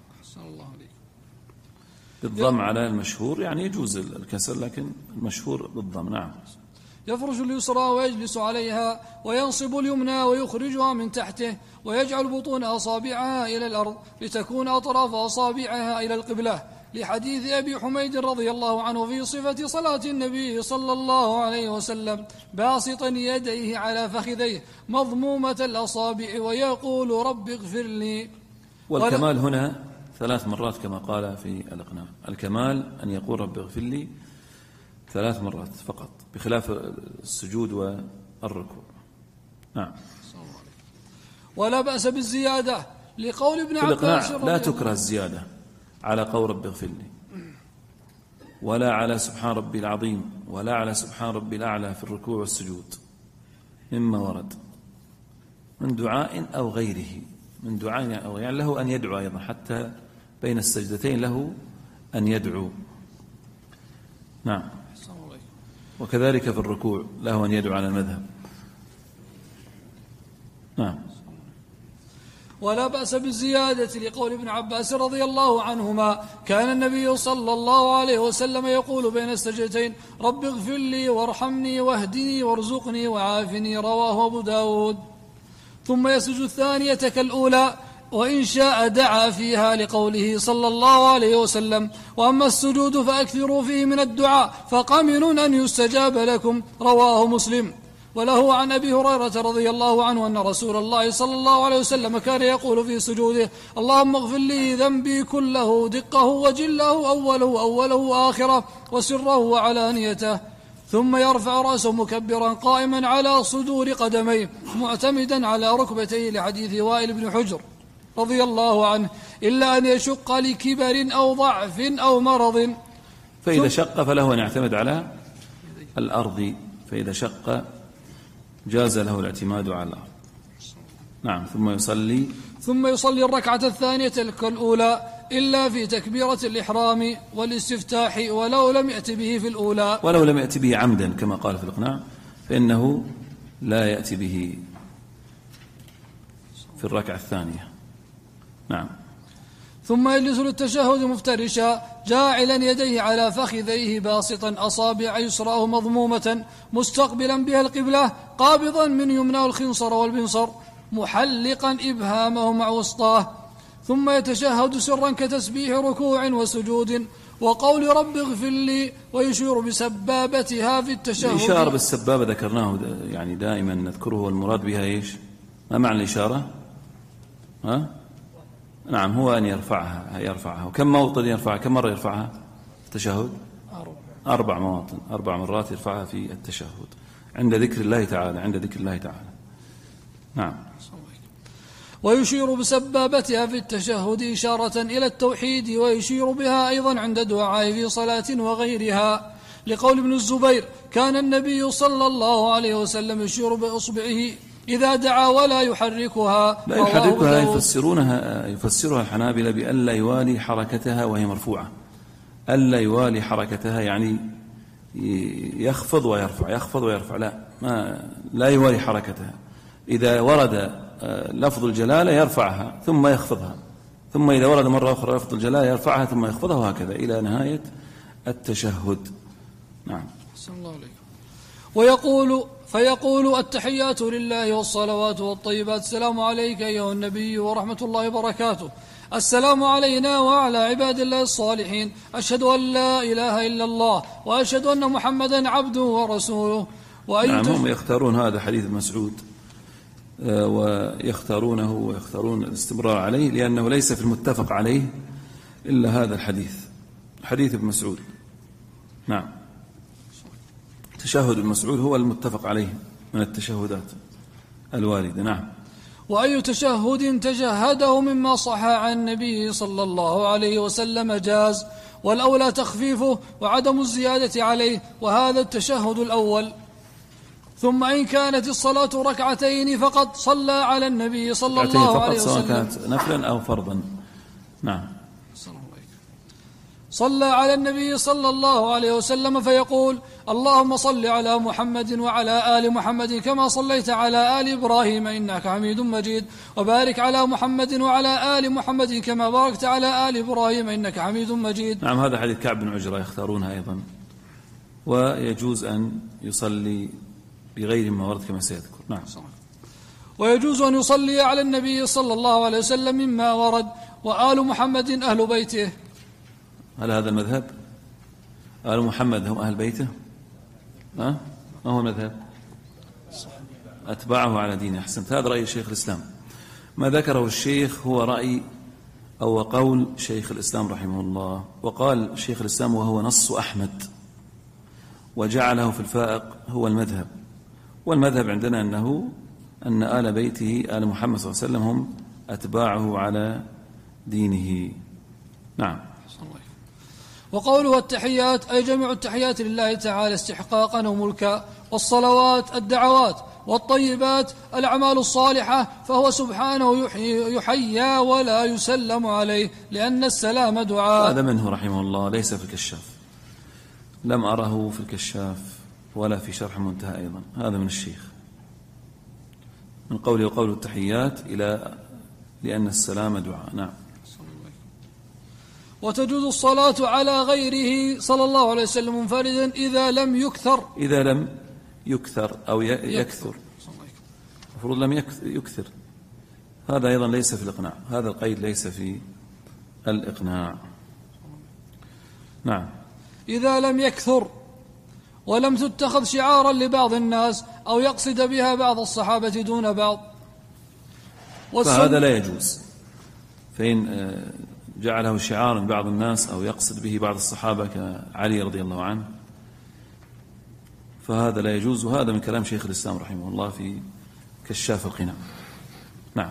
[SPEAKER 1] بالضم على المشهور، يعني يجوز الكسر لكن المشهور بالضم. نعم.
[SPEAKER 2] يفرش اليسرى ويجلس عليها وينصب اليمنى ويخرجها من تحته ويجعل بطون أصابعها إلى الأرض لتكون أطراف أصابعها إلى القبلة، لحديث أبي حميد رضي الله عنه في صفة صلاة النبي صلى الله عليه وسلم باسطا يديه على فخذيه مضمومة الأصابع ويقول رب اغفر لي.
[SPEAKER 1] والكمال هنا ثلاث مرات كما قال في الإقناع، الكمال أن يقول رب اغفر لي ثلاث مرات فقط بخلاف السجود والركوع. نعم.
[SPEAKER 2] ولا بأس بالزيادة لقول ابن عباس
[SPEAKER 1] لا تكره الزيادة على قول رب اغفر لي، ولا على سبحان ربي العظيم، ولا على سبحان ربي الأعلى في الركوع والسجود، مما ورد من دعاء أو غيره، من دعاء أو يعني له أن يدعو أيضا، حتى بين السجدتين له أن يدعو. نعم. وكذلك في الركوع له أن يدعو على المذهب. نعم.
[SPEAKER 2] ولا بأس بالزيادة لقول ابن عباس رضي الله عنهما كان النبي صلى الله عليه وسلم يقول بين السجدتين رب اغفر لي وارحمني واهدني وارزقني وعافني، رواه أبو داود. ثم يسجد الثانية كالأولى وإن شاء دعا فيها لقوله صلى الله عليه وسلم وأما السجود فأكثروا فيه من الدعاء فقمن أن يستجاب لكم، رواه مسلم. وله عن أبي هريرة رضي الله عنه أن رسول الله صلى الله عليه وسلم كان يقول في سجوده اللهم اغفر لي ذنبي كله دقه وجله أوله أوله وآخره وسره وعلانيته، ثم يرفع رأسه مكبرا قائما على صدور قدميه معتمدا على ركبتيه، لحديث وائل بن حجر رضي الله عنه إلا أن يشق لكبر أو ضعف أو مرض.
[SPEAKER 1] فإذا شق فله أن يعتمد على الأرض، فإذا شق جاز له الاعتماد على الأرض. نعم. ثم يصلي
[SPEAKER 2] ثم يصلي الركعة الثانية كالأولى إلا في تكبيرة الإحرام والاستفتاح ولو لم يأتي به في الأولى،
[SPEAKER 1] ولو لم يأتي به عمدا كما قال في الإقناع فإنه لا يأتي به في الركعة الثانية. نعم.
[SPEAKER 2] ثم يجلس للتشهد مفترشا جاعلا يديه على فخذيه باسطا أصابع يسراه مضمومة مستقبلا بها القبلة قابضا من يمنى الخنصر والبنصر محلقا إبهامه مع وسطاه، ثم يتشهد سرا كتسبيح ركوع وسجود وقول رب اغفر لي ويشير بسبابتها في التشهد.
[SPEAKER 1] الإشارة بالسبابة ذكرناه يعني دائما نذكره، والمراد بها إيش؟ ما معنى الإشارة؟ ها؟ نعم، هو أن يرفعها يرفعها وكم موطن يرفعها؟ كم مرة يرفعها التشهد؟ أربع مواطن، أربع مرات يرفعها في التشهد عند ذكر الله تعالى، عند ذكر الله تعالى. نعم.
[SPEAKER 2] ويشير بسبابتها في التشهد إشارة إلى التوحيد، ويشير بها أيضا عند دعائه في صلاة وغيرها، لقول ابن الزبير كان النبي صلى الله عليه وسلم يشير بإصبعه إذا دعا ولا يحركها.
[SPEAKER 1] لا يحركها يفسرونها يفسرها الحنابلة بألا يوالي حركتها وهي مرفوعة، ألا يوالي حركتها يعني يخفض ويرفع يخفض ويرفع، لا ما لا يوالي حركتها. إذا ورد لفظ الجلالة يرفعها ثم يخفضها، ثم إذا ورد مرة أخرى لفظ الجلالة يرفعها ثم يخفضها، وهكذا إلى نهاية التشهد. نعم.
[SPEAKER 2] صلى الله عليه. ويقول فيقول التحيات لله والصلوات والطيبات السلام عليك أيها النبي ورحمة الله وبركاته، السلام علينا وعلى عباد الله الصالحين، أشهد أن لا إله إلا الله وأشهد أن محمدا عبده ورسوله.
[SPEAKER 1] نعم. هم يختارون هذا حديث مسعود ويختارونه ويختارون الاستمرار عليه لأنه ليس في المتفق عليه إلا هذا الحديث، حديث ابن مسعود. نعم. تشهد ابن مسعود هو المتفق عليه من التشهدات الواردة. نعم.
[SPEAKER 2] وأي تشهد تشهده مما صح عن النبي صلى الله عليه وسلم جاز، والأولى تخفيفه وعدم الزيادة عليه، وهذا التشهد الأول. ثم إن كانت الصلاة ركعتين فقط صلى على النبي صلى الله عليه وسلم،
[SPEAKER 1] سواء كانت نفلا أو فرضا. نعم.
[SPEAKER 2] صلى على النبي صلى الله عليه وسلم فيقول: اللهم صل على محمد وعلى آل محمد كما صليت على آل إبراهيم إنك حميد مجيد، وبارك على محمد وعلى آل محمد كما باركت على آل إبراهيم إنك حميد مجيد.
[SPEAKER 1] نعم، هذا حديث كعب بن عجرة يختارونها أيضا. ويجوز أن يصلي بغير ما ورد كما سيذكر. نعم.
[SPEAKER 2] ويجوز أن يصلي على النبي صلى الله عليه وسلم مما ورد: وآل محمد أهل بيته.
[SPEAKER 1] هل هذا المذهب؟ آل محمد هم أهل بيته؟ ها؟ ما هو المذهب؟ أتباعه على دينه. أحسنت، هذا رأي شيخ الإسلام. ما ذكره الشيخ هو رأي أو قول شيخ الإسلام رحمه الله، وقال شيخ الإسلام وهو نص أحمد، وجعله في الفائق هو المذهب. والمذهب عندنا أنه أن آل بيته آل محمد صلى الله عليه وسلم هم أتباعه على دينه. نعم.
[SPEAKER 2] وقوله التحيات أي جميع التحيات لله تعالى استحقاقا وملكا، والصلوات الدعوات، والطيبات الأعمال الصالحة، فهو سبحانه يحيي, يحيى ولا يسلم عليه، لأن السلام دعاء.
[SPEAKER 1] هذا منه رحمه الله، ليس في الكشاف، لم أره في الكشاف ولا في شرح منتهى أيضا. هذا من الشيخ، من قوله وقول التحيات إلى لأن السلام دعاء. نعم.
[SPEAKER 2] وتجوز الصلاة على غيره صلى الله عليه وسلم منفردا إذا لم يكثر
[SPEAKER 1] إذا لم يكثر أو يكثر، المفروض لم يكثر. هذا أيضا ليس في الإقناع، هذا القيد ليس في الإقناع. نعم.
[SPEAKER 2] إذا لم يكثر ولم تتخذ شعارا لبعض الناس أو يقصد بها بعض الصحابة دون بعض،
[SPEAKER 1] فهذا لا يجوز. فإن جعله شعارا بعض الناس أو يقصد به بعض الصحابة كعلي رضي الله عنه فهذا لا يجوز، وهذا من كلام شيخ الإسلام رحمه الله في كشاف القناع. نعم.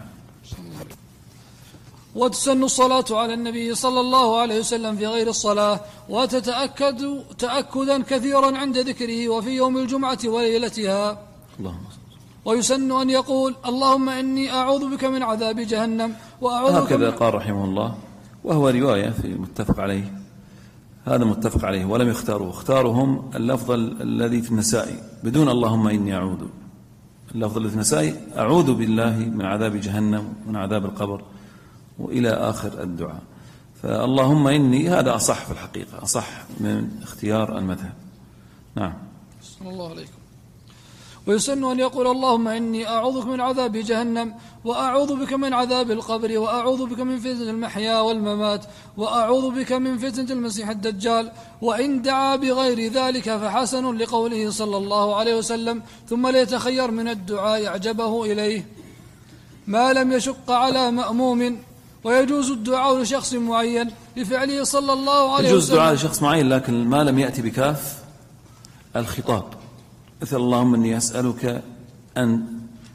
[SPEAKER 2] وتسن الصلاة على النبي صلى الله عليه وسلم في غير الصلاة، وتتأكد تأكدا كثيرا عند ذكره وفي يوم الجمعة وليلتها.
[SPEAKER 1] اللهم.
[SPEAKER 2] ويسن أن يقول: اللهم إني أعوذ بك من عذاب جهنم وأعوذ بك.
[SPEAKER 1] هكذا قال رحمه الله، وهو رواية في متفق عليه، هذا متفق عليه، ولم يختاروه، اختارهم اللفظ الذي في النسائي بدون اللهم إني أعوذ. اللفظ الذي في النسائي: أعوذ بالله من عذاب جهنم ومن عذاب القبر، وإلى آخر الدعاء. فاللهم إني هذا أصح في الحقيقة، أصح من اختيار المذهب. نعم.
[SPEAKER 2] صلى الله عليكم. ويسن أن يقول: اللهم إني أعوذ بك من عذاب جهنم وأعوذ بك من عذاب القبر وأعوذ بك من فتنة المحيا والممات وأعوذ بك من فتنة المسيح الدجال. وإن دعا بغير ذلك فحسن، لقوله صلى الله عليه وسلم: ثم ليتخير من الدعاء أعجبه إليه، ما لم يشق على مأموم. ويجوز الدعاء لشخص معين لفعله صلى الله عليه وسلم.
[SPEAKER 1] يجوز الدعاء لشخص معين، لكن ما لم يأتي بكاف الخطاب، مثل اللهم إني أسألك أن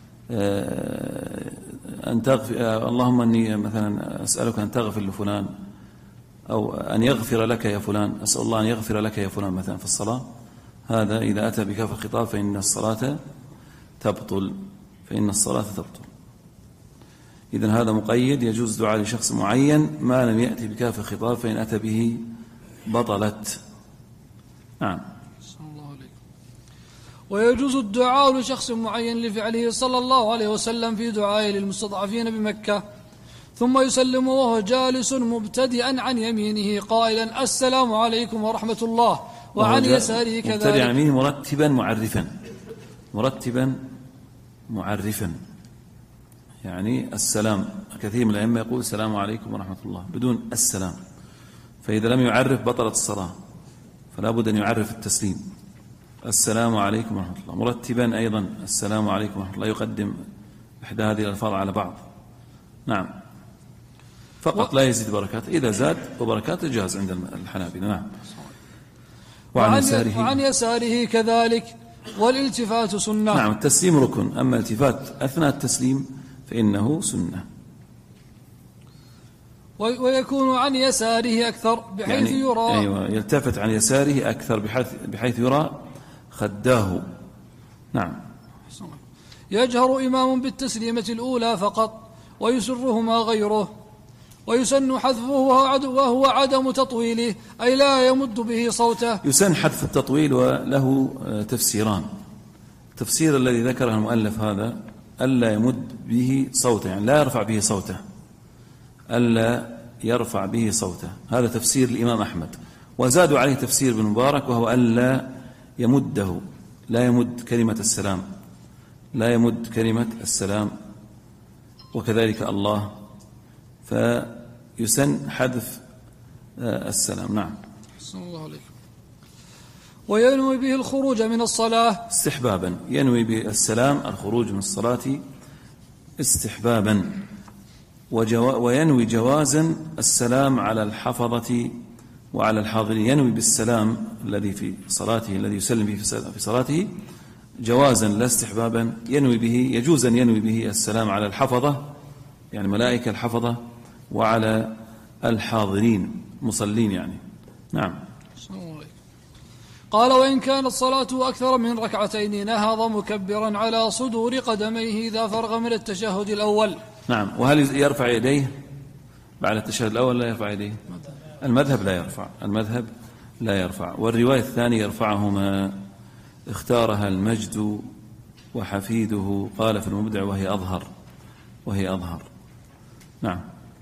[SPEAKER 1] أن تغفر، اللهم إني مثلا أسألك أن تغفر لفلان، أو أن يغفر لك يا فلان، أسأل الله أن يغفر لك يا فلان مثلا في الصلاة. هذا إذا أتى بكاف الخطاب فإن الصلاة تبطل، فإن الصلاة تبطل. إذن هذا مقيد، يجوز دعاء لشخص معين ما لم يأتي بكاف الخطاب، فإن أتى به بطلت. نعم.
[SPEAKER 2] ويجوز الدعاء لشخص معين لفعله صلى الله عليه وسلم في دعائه للمستضعفين بمكة، ثم يسلم وهو جالس مبتدئا عن يمينه قائلا: السلام عليكم ورحمة الله، وعن يساره كذلك.
[SPEAKER 1] مبتدئا عن يمينه مرتبا معرفا، مرتبا معرفا، يعني السلام. كثير من الأئمة يقول السلام عليكم ورحمة الله بدون السلام، فإذا لم يعرف بطلت الصلاة، فلا بد أن يعرف التسليم: السلام عليكم ورحمة الله، مرتبا أيضا السلام عليكم ورحمة الله، يقدم إحدى هذه الألفاظ على بعض. نعم. فقط لا يزيد بركات، إذا زاد وبركات جاز عند الحنابلة. نعم.
[SPEAKER 2] وعن يساره, وعن يساره كذلك. والالتفات سنة.
[SPEAKER 1] نعم، التسليم ركن، أما الالتفات أثناء التسليم فإنه سنة.
[SPEAKER 2] ويكون عن يساره أكثر بحيث يعني يرى،
[SPEAKER 1] أيوة، يلتفت عن يساره أكثر بحيث, بحيث يرى خداه. نعم.
[SPEAKER 2] يجهر إمام بالتسليمة الأولى فقط ويسرهما غيره. ويسن حذفه وهو عدم تطويله، أي لا يمد به صوته.
[SPEAKER 1] يسن حذف التطويل وله تفسيران. التفسير الذي ذكره المؤلف هذا ألا يمد به صوته، يعني لا يرفع به صوته، ألا يرفع به صوته، هذا تفسير الإمام أحمد. وزادوا عليه تفسير ابن مبارك وهو ألا يمده، لا يمد كلمة السلام، لا يمد كلمة السلام، وكذلك الله، فيسن حذف السلام. نعم.
[SPEAKER 2] صلى الله عليه. وينوي به الخروج من الصلاة
[SPEAKER 1] استحبابا، ينوي بالسلام الخروج من الصلاة استحبابا، وجوا وينوي جوازا السلام على الحفظة وعلى الحاضرين، ينوي بالسلام الذي في صلاته الذي يسلم به في صلاته جوازا لا استحبابا، ينوي به يجوز أن ينوي به السلام على الحفظة، يعني ملائكة الحفظة، وعلى الحاضرين مصلين يعني. نعم.
[SPEAKER 2] قال: وإن كانت صلاته أكثر من ركعتين نهض مكبرا على صدور قدميه إذا فرغ من التشهد الأول.
[SPEAKER 1] نعم. وهل يرفع يديه بعد التشهد الأول؟ لا يرفع يديه، المذهب لا يرفع، المذهب لا يرفع. والرواية الثانية يرفعهما، اختارها المجد وحفيده، قال في المبدع وهي أظهر، وهي أظهر. نعم.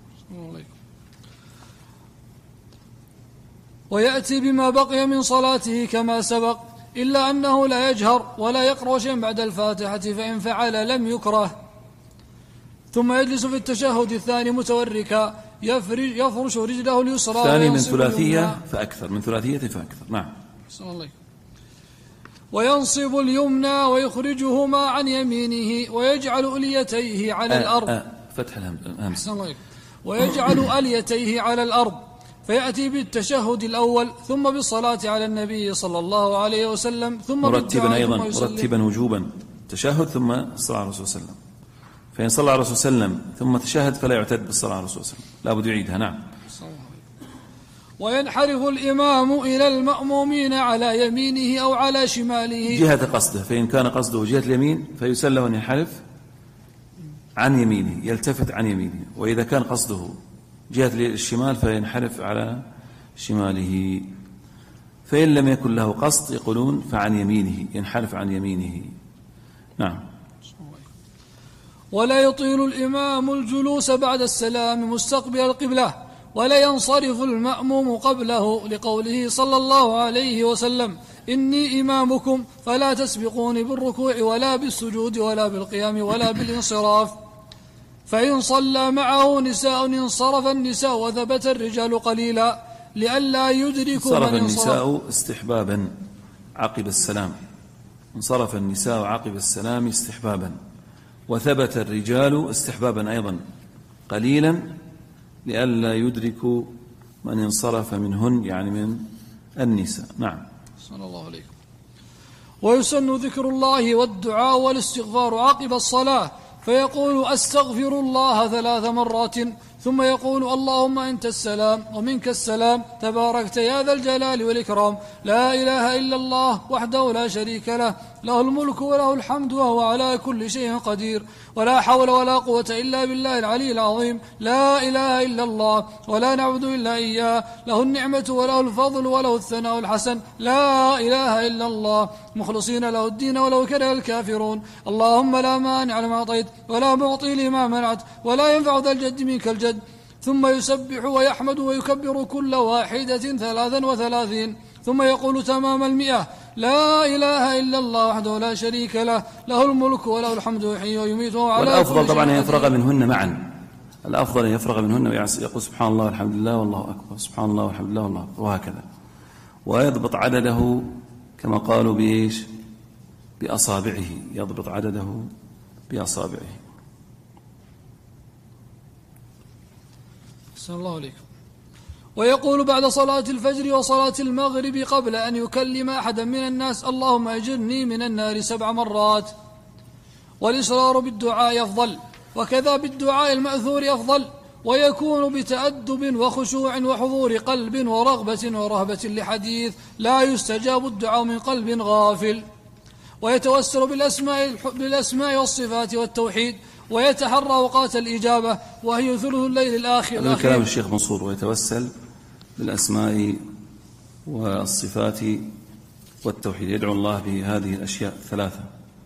[SPEAKER 2] ويأتي بما بقي من صلاته كما سبق، إلا أنه لا يجهر ولا يقرأ شيئا بعد الفاتحة، فإن فعل لم يكره. ثم يجلس في التشهد الثاني متوركا، يفرش رجله اليسرى،
[SPEAKER 1] ثاني من ثلاثية فأكثر، من ثلاثية فأكثر. نعم.
[SPEAKER 2] وينصب اليمنى ويخرجهما عن يمينه، ويجعل أليتيه على
[SPEAKER 1] آه
[SPEAKER 2] الأرض.
[SPEAKER 1] آه فتح الهمس.
[SPEAKER 2] ويجعل أليتيه على الأرض، فيأتي بالتشهد الأول، ثم بالصلاة على النبي صلى الله عليه وسلم، ثم
[SPEAKER 1] مرتبا أيضا، مرتبا وجوبا، تشهد ثم الصلاة على الرسول صلى الله عليه وسلم. فإن صلى على الرسول صلى الله عليه وسلم ثم تشهد فلا يعتد بالصلاة على الرسول صلى الله عليه وسلم، لا بد يعيدها. نعم.
[SPEAKER 2] وينحرف الإمام إلى المأمومين على يمينه أو على شماله
[SPEAKER 1] جهة قصده، فإن كان قصده جهة اليمين فيسلم أن ينحرف عن يمينه، يلتفت عن يمينه، وإذا كان قصده جهة الشمال فينحرف على شماله. فإن لم يكن له قصد يقولون فعن يمينه، ينحرف عن يمينه. نعم.
[SPEAKER 2] ولا يطيل الإمام الجلوس بعد السلام مستقبل القبلة، ولا ينصرف المأموم قبله، لقوله صلى الله عليه وسلم: إني إمامكم فلا تسبقوني بالركوع ولا بالسجود ولا بالقيام ولا بالانصراف. فإن صلى معه نساء انصرف النساء وثبت الرجال قليلا، لئلا يدركوا من انصرف.
[SPEAKER 1] النساء استحبابا عقب السلام، انصرف النساء عقب السلام استحبابا، وثبت الرجال استحبابا أيضا قليلا، لئلا يدركوا من انصرف منهن، يعني من النساء. نعم.
[SPEAKER 2] صلى الله عليه. ويسن ذكر الله والدعاء والاستغفار عقب الصلاة، فيقول: أستغفر الله ثلاث مرات، ثم يقول: اللهم أنت السلام ومنك السلام، تباركت يا ذا الجلال والإكرام، لا إله إلا الله وحده لا شريك له، له الملك وله الحمد وهو على كل شيء قدير، ولا حول ولا قوة إلا بالله العلي العظيم، لا إله إلا الله ولا نعبد إلا إياه، له النعمة وله الفضل وله الثناء الحسن، لا إله إلا الله، مخلصين له الدين ولو كره الكافرون، اللهم لا مانع لما أعطيت ولا معطي لما منعت ولا ينفع ذا الجد منك الجد. ثم يسبح ويحمد ويكبر كل واحدة ثلاثا وثلاثين، ثم يقول تمام المئة: لا إله إلا الله وحده لا شريك له، له الملك وله الحمد يحيي ويميت وهو على كل شيء قدير.
[SPEAKER 1] والأفضل طبعا أن يفرغ منهن معا، الأفضل أن يفرغ منهن ويقول سبحان الله والحمد لله والله أكبر، سبحان الله والحمد لله والله أكبر، وهكذا. ويضبط عدده كما قالوا بإيش؟ بأصابعه، يضبط عدده بأصابعه.
[SPEAKER 2] صلى الله عليكم. ويقول بعد صلاة الفجر وصلاة المغرب قبل أن يكلم أحدا من الناس: اللهم أجرني من النار سبع مرات. والإصرار بالدعاء أفضل، وكذا بالدعاء المأثور أفضل، ويكون بتأدب وخشوع وحضور قلب ورغبة ورهبة، لحديث: لا يستجاب الدعاء من قلب غافل. ويتوسل بالأسماء, بالأسماء والصفات والتوحيد، ويتحرى أوقات الإجابة وهي ثلث الليل الآخر.
[SPEAKER 1] هذا كلام الشيخ منصور. ويتوسل بالأسماء والصفات والتوحيد، يدعو الله بهذه الأشياء الثلاثة.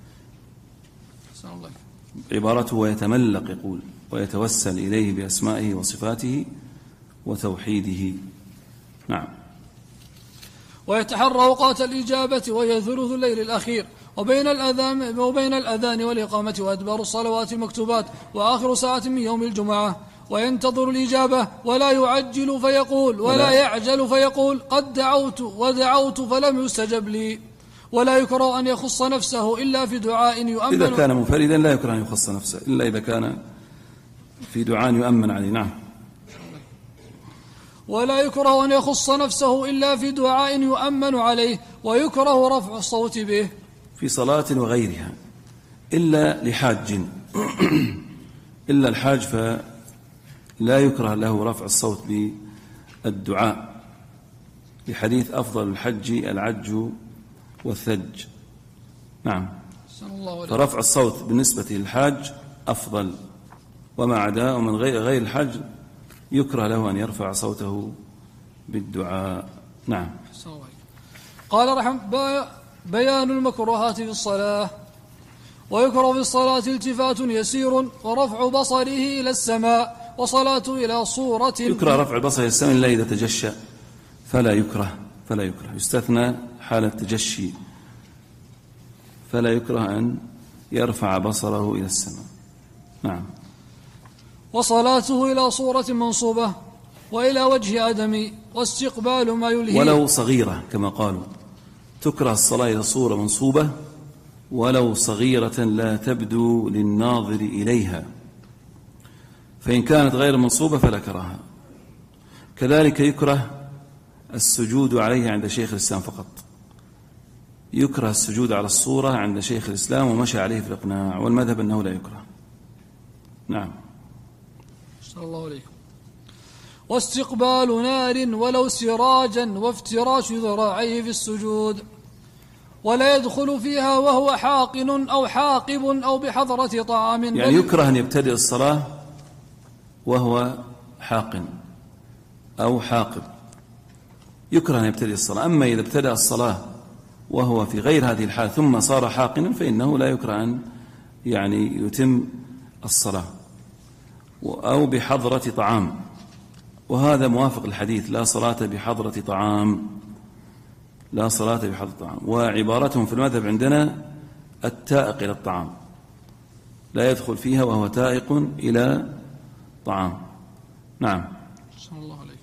[SPEAKER 1] عبارته ويتملق يقول ويتوسل إليه بأسمائه وصفاته وتوحيده. نعم.
[SPEAKER 2] ويتحرى أوقات الإجابة وهي ثلث الليل الأخير وبين الأذان وبين الأذان والإقامة وأدبار الصلوات المكتوبات وآخر ساعة من يوم الجمعة، وينتظر الإجابة ولا يعجل فيقول ولا يعجل فيقول قد دعوت ودعوت فلم يستجب لي. ولا يكره أن يخص نفسه إلا في دعاء يؤمن.
[SPEAKER 1] إذا كان منفردا لا يكره أن يخص نفسه إلا إذا كان في دعاء يؤمن عليه. نعم.
[SPEAKER 2] ولا يكره أن يخص نفسه إلا في دعاء يؤمن عليه، ويكره رفع الصوت به
[SPEAKER 1] في صلاة وغيرها إلا لحاج إلا الحاج فلا يكره له رفع الصوت بالدعاء، لحديث أفضل الحج العج والثج. نعم. فرفع الصوت بالنسبة للحاج أفضل، وما عداه من غير غير الحج يكره له أن يرفع صوته بالدعاء. نعم.
[SPEAKER 2] قال رحمه بيان المكروهات في الصلاة. ويكره في الصلاة التفات يسير ورفع بصره إلى السماء وصلاته إلى صورة.
[SPEAKER 1] يكره رفع البصر إلى السماء إلا إذا تجشى فلا يكره فلا يكره يستثنى حالة تجشي، فلا يكره أن يرفع بصره إلى السماء. نعم.
[SPEAKER 2] وصلاته إلى صورة منصوبة وإلى وجه آدمي واستقبال ما يلهي
[SPEAKER 1] ولو صغيرة، كما قالوا تكره الصلاة إلى صورة منصوبة ولو صغيرة لا تبدو للناظر إليها، فإن كانت غير منصوبة فلا كراهة. كذلك يكره السجود عليه عند شيخ الإسلام فقط، يكره السجود على الصورة عند شيخ الإسلام ومشى عليه في الإقناع، والمذهب أنه لا يكره. نعم.
[SPEAKER 2] صلى الله عليكم. واستقبال نار ولو سراجا وافتراش ذراعيه في السجود، ولا يدخل فيها وهو حاقن أو حاقب أو بحضرة طعام.
[SPEAKER 1] يعني يكره أن يبتدئ الصلاة وهو حاقن أو حاقب، يكره أن يبتدئ الصلاة. أما إذا ابتدأ الصلاة وهو في غير هذه الحال ثم صار حاقنا فإنه لا يكره أن يعني يتم الصلاة، أو بحضرة طعام، وهذا موافق الحديث لا صلاة بحضرة طعام، لا صلاة بحضرة طعام. وعبارتهم في المذهب عندنا التائق إلى الطعام، لا يدخل فيها وهو تائق إلى طعام. نعم.
[SPEAKER 2] صلى الله عليه.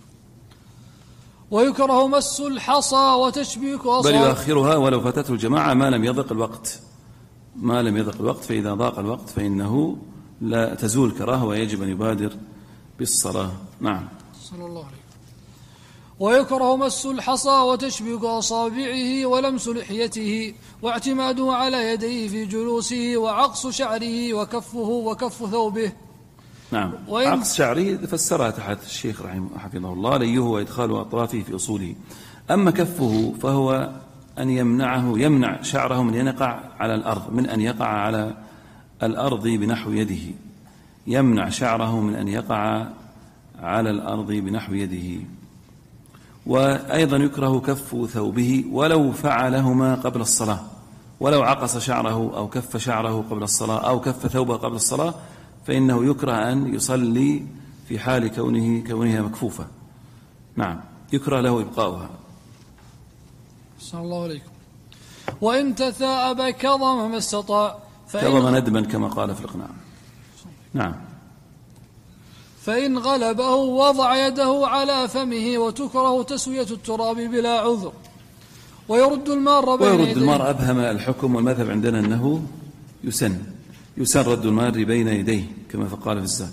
[SPEAKER 2] ويكره مس الحصى وتشبيك أصابع،
[SPEAKER 1] بل يؤخرها ولو فاتته الجماعة ما لم يضق الوقت، ما لم يضق الوقت، فإذا ضاق الوقت فإنه لا تزول كراهة ويجب أن يبادر بالصلاة. نعم.
[SPEAKER 2] صلى الله عليه. ويكره مس الحصى وتشبيك أصابعه ولمس لحيته واعتماده على يديه في جلوسه وعقص شعره وكفه وكف ثوبه.
[SPEAKER 1] نعم. عقص شعره فسرها تحت الشيخ رحمه حفظه الله ليه وإدخال أطرافه في أصوله. أما كفه فهو أن يمنعه يمنع شعره من أن يقع على الأرض من أن يقع على الأرض بنحو يده، يمنع شعره من أن يقع على الأرض بنحو يده. وأيضا يكره كف ثوبه ولو فعلهما قبل الصلاة، ولو عقص شعره أو كف شعره قبل الصلاة أو كف ثوبه قبل الصلاة فإنه يكره أن يصلي في حال كونه كونها مكفوفة. نعم. يكره له إبقاؤها.
[SPEAKER 2] صلى الله عليكم. وإن تثاءب كظم ما استطاع،
[SPEAKER 1] كظم ندما كما قال في الإقناع. نعم.
[SPEAKER 2] فإن غلبه وضع يده على فمه، وتكره تسوية التراب بلا عذر. ويرد المار بين
[SPEAKER 1] ويرد
[SPEAKER 2] يديه.
[SPEAKER 1] المار أبهم الحكم، والمذهب عندنا أنه يسن يسن رد المار بين يديه كما قال في الزاد.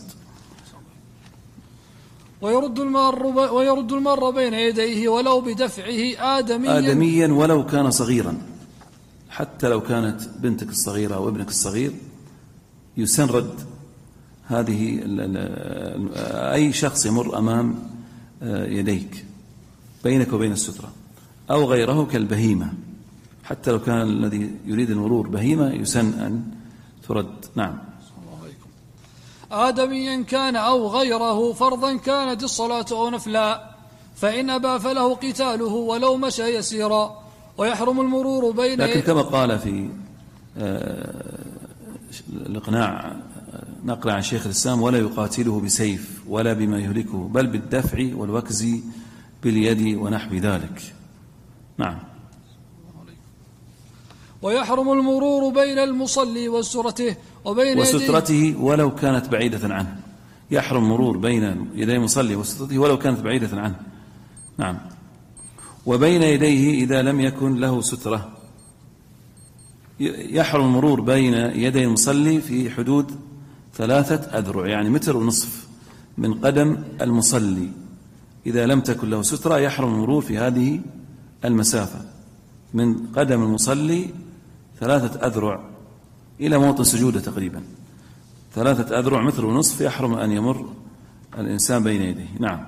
[SPEAKER 2] ويرد المار ويرد المار بين يديه ولو بدفعه آدميا
[SPEAKER 1] آدميا ولو كان صغيرا، حتى لو كانت بنتك الصغيرة أو ابنك الصغير يسن رد هذه أي شخص يمر أمام يديك بينك وبين السترة أو غيره كالبهيمة، حتى لو كان الذي يريد المرور بهيمة يسن أن ترد. نعم.
[SPEAKER 2] آدميا كان أو غيره، فرضا كانت الصلاة أو نفلا، فإن أبى فله قتاله ولو مشى يسيرا. ويحرم المرور بين،
[SPEAKER 1] لكن كما قال في الإقناع نقل عن شيخ الإسلام: ولا يقاتله بسيف ولا بما يهلكه، بل بالدفع والوكز باليد ونحو ذلك. نعم.
[SPEAKER 2] ويحرم المرور بين المصلي وسترته وبين
[SPEAKER 1] وسترته ولو كانت بعيدة عنه. يحرم مرور بين يدي المصلي وسترته ولو كانت بعيدة عنه. نعم. وبين يديه إذا لم يكن له سترة. يحرم المرور بين يدي المصلي في حدود ثلاثة أذرع، يعني متر ونصف من قدم المصلي. إذا لم تكن له سترة يحرم المرور في هذه المسافة من قدم المصلي ثلاثة أذرع إلى موطن سجوده تقريبا، ثلاثة أذرع متر ونصف يحرم أن يمر الإنسان بين يديه. نعم.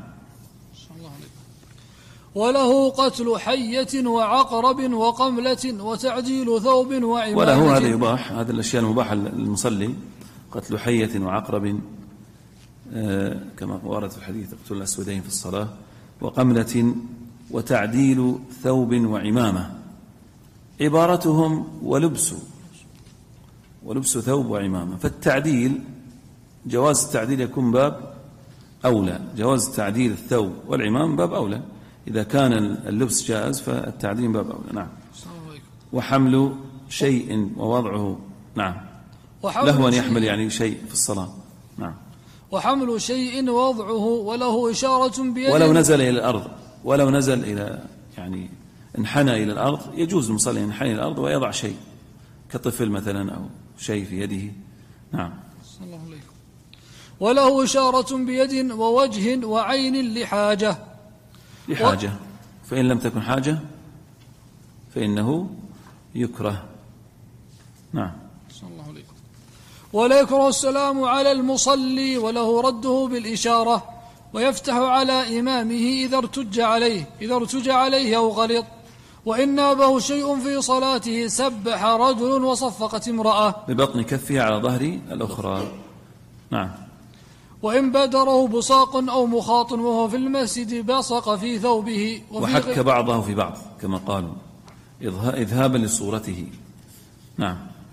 [SPEAKER 2] وله قتل حية وعقرب وقملة وتعديل ثوب وعمامة.
[SPEAKER 1] وله، هذا يباح، هذه الأشياء المباحة للمصلي: قتل حية وعقرب آه كما ورد في الحديث: اقتل الأسودين في الصلاة، وقملة، وتعديل ثوب وعمامة. عبارتهم ولبس ولبس ثوب وعمامة. فالتعديل، جواز التعديل يكون باب أولى، جواز تعديل الثوب والعمام باب أولى. إذا كان اللبس جائز فالتعديل باب أولى. نعم. وحمل شيء ووضعه. نعم. له أن يحمل يعني شيء في الصلاة. نعم.
[SPEAKER 2] وحمل شيء ووضعه وله إشارة بيده،
[SPEAKER 1] ولو نزل إلى الأرض، ولو نزل إلى يعني انحنى إلى الأرض، يجوز المصلي ينحنى إلى الأرض ويضع شيء كطفل مثلا أو شيء في يده. نعم.
[SPEAKER 2] الله عليكم. وله إشارة بيد ووجه وعين لحاجة
[SPEAKER 1] لحاجة و... فإن لم تكن حاجة فإنه يكره. نعم. الله عليكم.
[SPEAKER 2] ولا يكره السلام على المصلي، وله رده بالإشارة، ويفتح على إمامه إذا ارتج عليه إذا ارتج عليه أو غلط. وإن نابه شيء في صلاته سبح رجل وصفقت امرأة
[SPEAKER 1] ببطن كفها على ظهر الأخرى. نعم.
[SPEAKER 2] وإن بدره بصاق أو مخاط وهو في المسجد بصق في ثوبه
[SPEAKER 1] وحك بعضه في بعض كما قالوا إذهابا لصورته. نعم.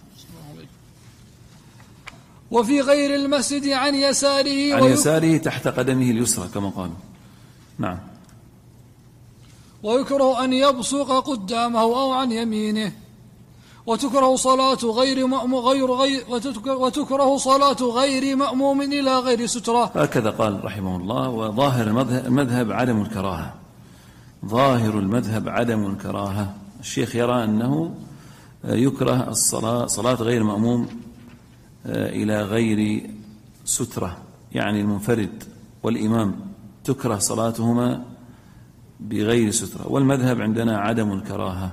[SPEAKER 2] وفي غير المسجد عن يساره
[SPEAKER 1] عن يساره تحت قدمه اليسرى كما قالوا. نعم.
[SPEAKER 2] ويكره أن يبصق قدامه أو عن يمينه. وتكره صلاة غير مأموم غير غير وتكره صلاة غير مأموم إلى غير سترة.
[SPEAKER 1] هكذا قال رحمه الله. وظاهر المذهب عدم الكراهة. ظاهر المذهب عدم الكراهة. الشيخ يرى أنه يكره الصلاة صلاة غير مأموم إلى غير سترة، يعني المنفرد والإمام تكره صلاتهما بغير سترة. والمذهب عندنا عدم الكراهة.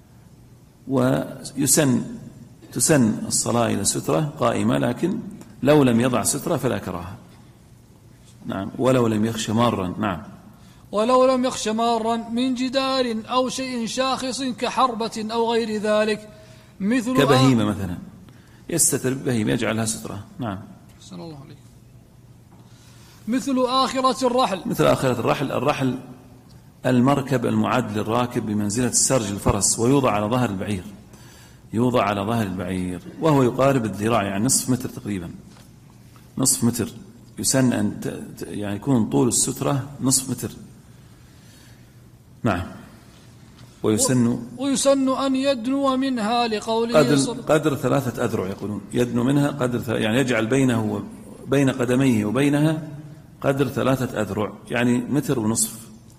[SPEAKER 1] ويسن تسن الصلاة إلى سترة قائمة، لكن لو لم يضع سترة فلا كراهة. نعم. ولو لم يخش مارا. نعم.
[SPEAKER 2] ولو لم يخش مارا من جدار أو شيء شاخص كحربة أو غير ذلك، مثل
[SPEAKER 1] كبهيمة مثلا يستتر بهيمة يجعلها سترة. نعم.
[SPEAKER 2] صلى الله عليه. مثل آخرة الرحل.
[SPEAKER 1] مثل آخرة الرحل. الرحل المركب المعد للراكب بمنزلة السرج الفرس، ويوضع على ظهر البعير يوضع على ظهر البعير وهو يقارب الذراع، يعني نصف متر تقريبا، نصف متر. يسن أن يعني يكون طول السترة نصف متر. نعم. ويسن
[SPEAKER 2] ويسن أن يدنو منها لقوله
[SPEAKER 1] قدر, قدر ثلاثة أذرع يقولون يدنو منها قدر، يعني يجعل بينه وبين قدميه وبينها قدر ثلاثة أذرع، يعني متر ونصف.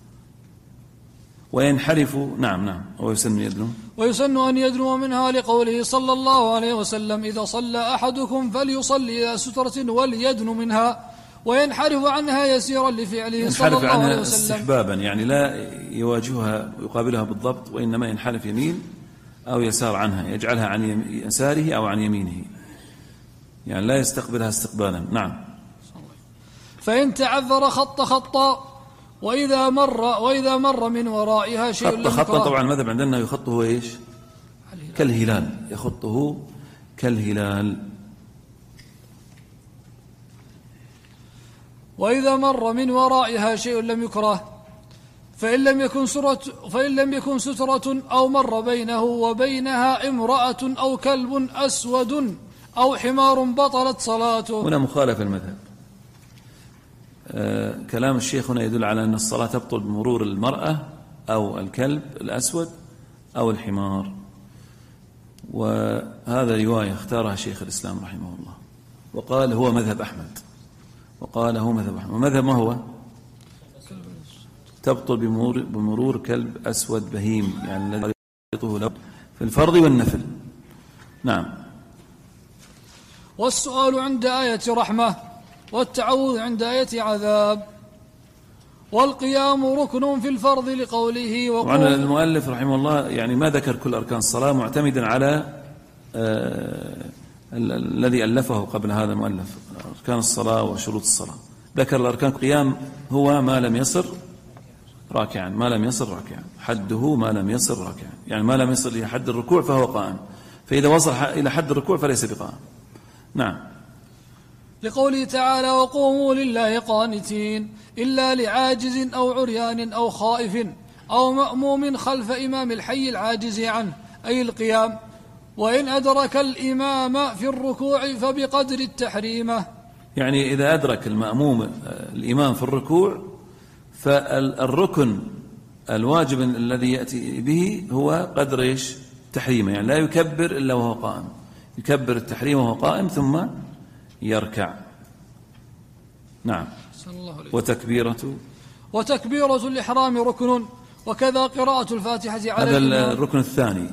[SPEAKER 1] وينحرف. نعم. نعم. ويسن يدنو
[SPEAKER 2] ويسن أن يدنو منها لقوله صلى الله عليه وسلم: إذا صلى أحدكم فليصلي إلى سترة وليدنو منها، وينحرف عنها يسيرا لفعله صلى الله عليه وسلم
[SPEAKER 1] استحبابا، يعني لا يواجهها يقابلها بالضبط، وإنما ينحرف يمين أو يسار عنها، يجعلها عن يساره أو عن يمينه، يعني لا يستقبلها استقبالا. نعم.
[SPEAKER 2] فإن تعذر خط خطا، وإذا مر وإذا مر من ورائها شيء
[SPEAKER 1] خط خطا. طبعا المذهب عندنا يخطه إيش؟ كالهلال، يخطه كالهلال.
[SPEAKER 2] وإذا مر من ورائها شيء لم يكره، فإن لم يكن سترة فإن لم يكن سترة أو مر بينه وبينها امرأة أو كلب أسود أو حمار بطلت صلاته.
[SPEAKER 1] هنا مخالف المذهب. آه كلام الشيخ هنا يدل على أن الصلاة تبطل بمرور المرأة أو الكلب الأسود أو الحمار، وهذا رواية اختارها شيخ الإسلام رحمه الله، وقال هو مذهب أحمد، وقال هو مذهب أحمد. ومذهب ما هو؟ تبطل بمرور, بمرور كلب أسود بهيم، يعني الذي يطوه له في الفرض والنفل. نعم.
[SPEAKER 2] والسؤال عند آية رحمة، والتعوذ عند آية عذاب، والقيام ركن في الفرض لقوله وقوم.
[SPEAKER 1] وعن المؤلف رحمه الله يعني ما ذكر كل أركان الصلاة معتمدا على آه الذي ألفه قبل هذا المؤلف، أركان الصلاة وشروط الصلاة. ذكر الأركان القيام هو ما لم يصر راكعا، ما لم يصل راكعا، حده ما لم يصل راكعا، يعني ما لم يصل إلى حد الركوع فهو قائم، فإذا وصل إلى حد الركوع فليس بقائم. نعم.
[SPEAKER 2] لقوله تعالى وقوموا لله قانتين، إلا لعاجز أو عريان أو خائف أو مأموم خلف إمام الحي العاجز عنه، أي القيام، وإن أدرك الإمام في الركوع فبقدر التحريمة.
[SPEAKER 1] يعني إذا أدرك المأموم الإمام في الركوع فالركن الواجب الذي يأتي به هو قدر إيش؟ تحريمه، يعني لا يكبر إلا وهو قائم، يكبر التحريم وهو قائم ثم يركع. نعم. وتكبيرة
[SPEAKER 2] وتكبيرة الإحرام ركن، وكذا قراءة الفاتحة على
[SPEAKER 1] هذا
[SPEAKER 2] الإمام.
[SPEAKER 1] الركن الثاني.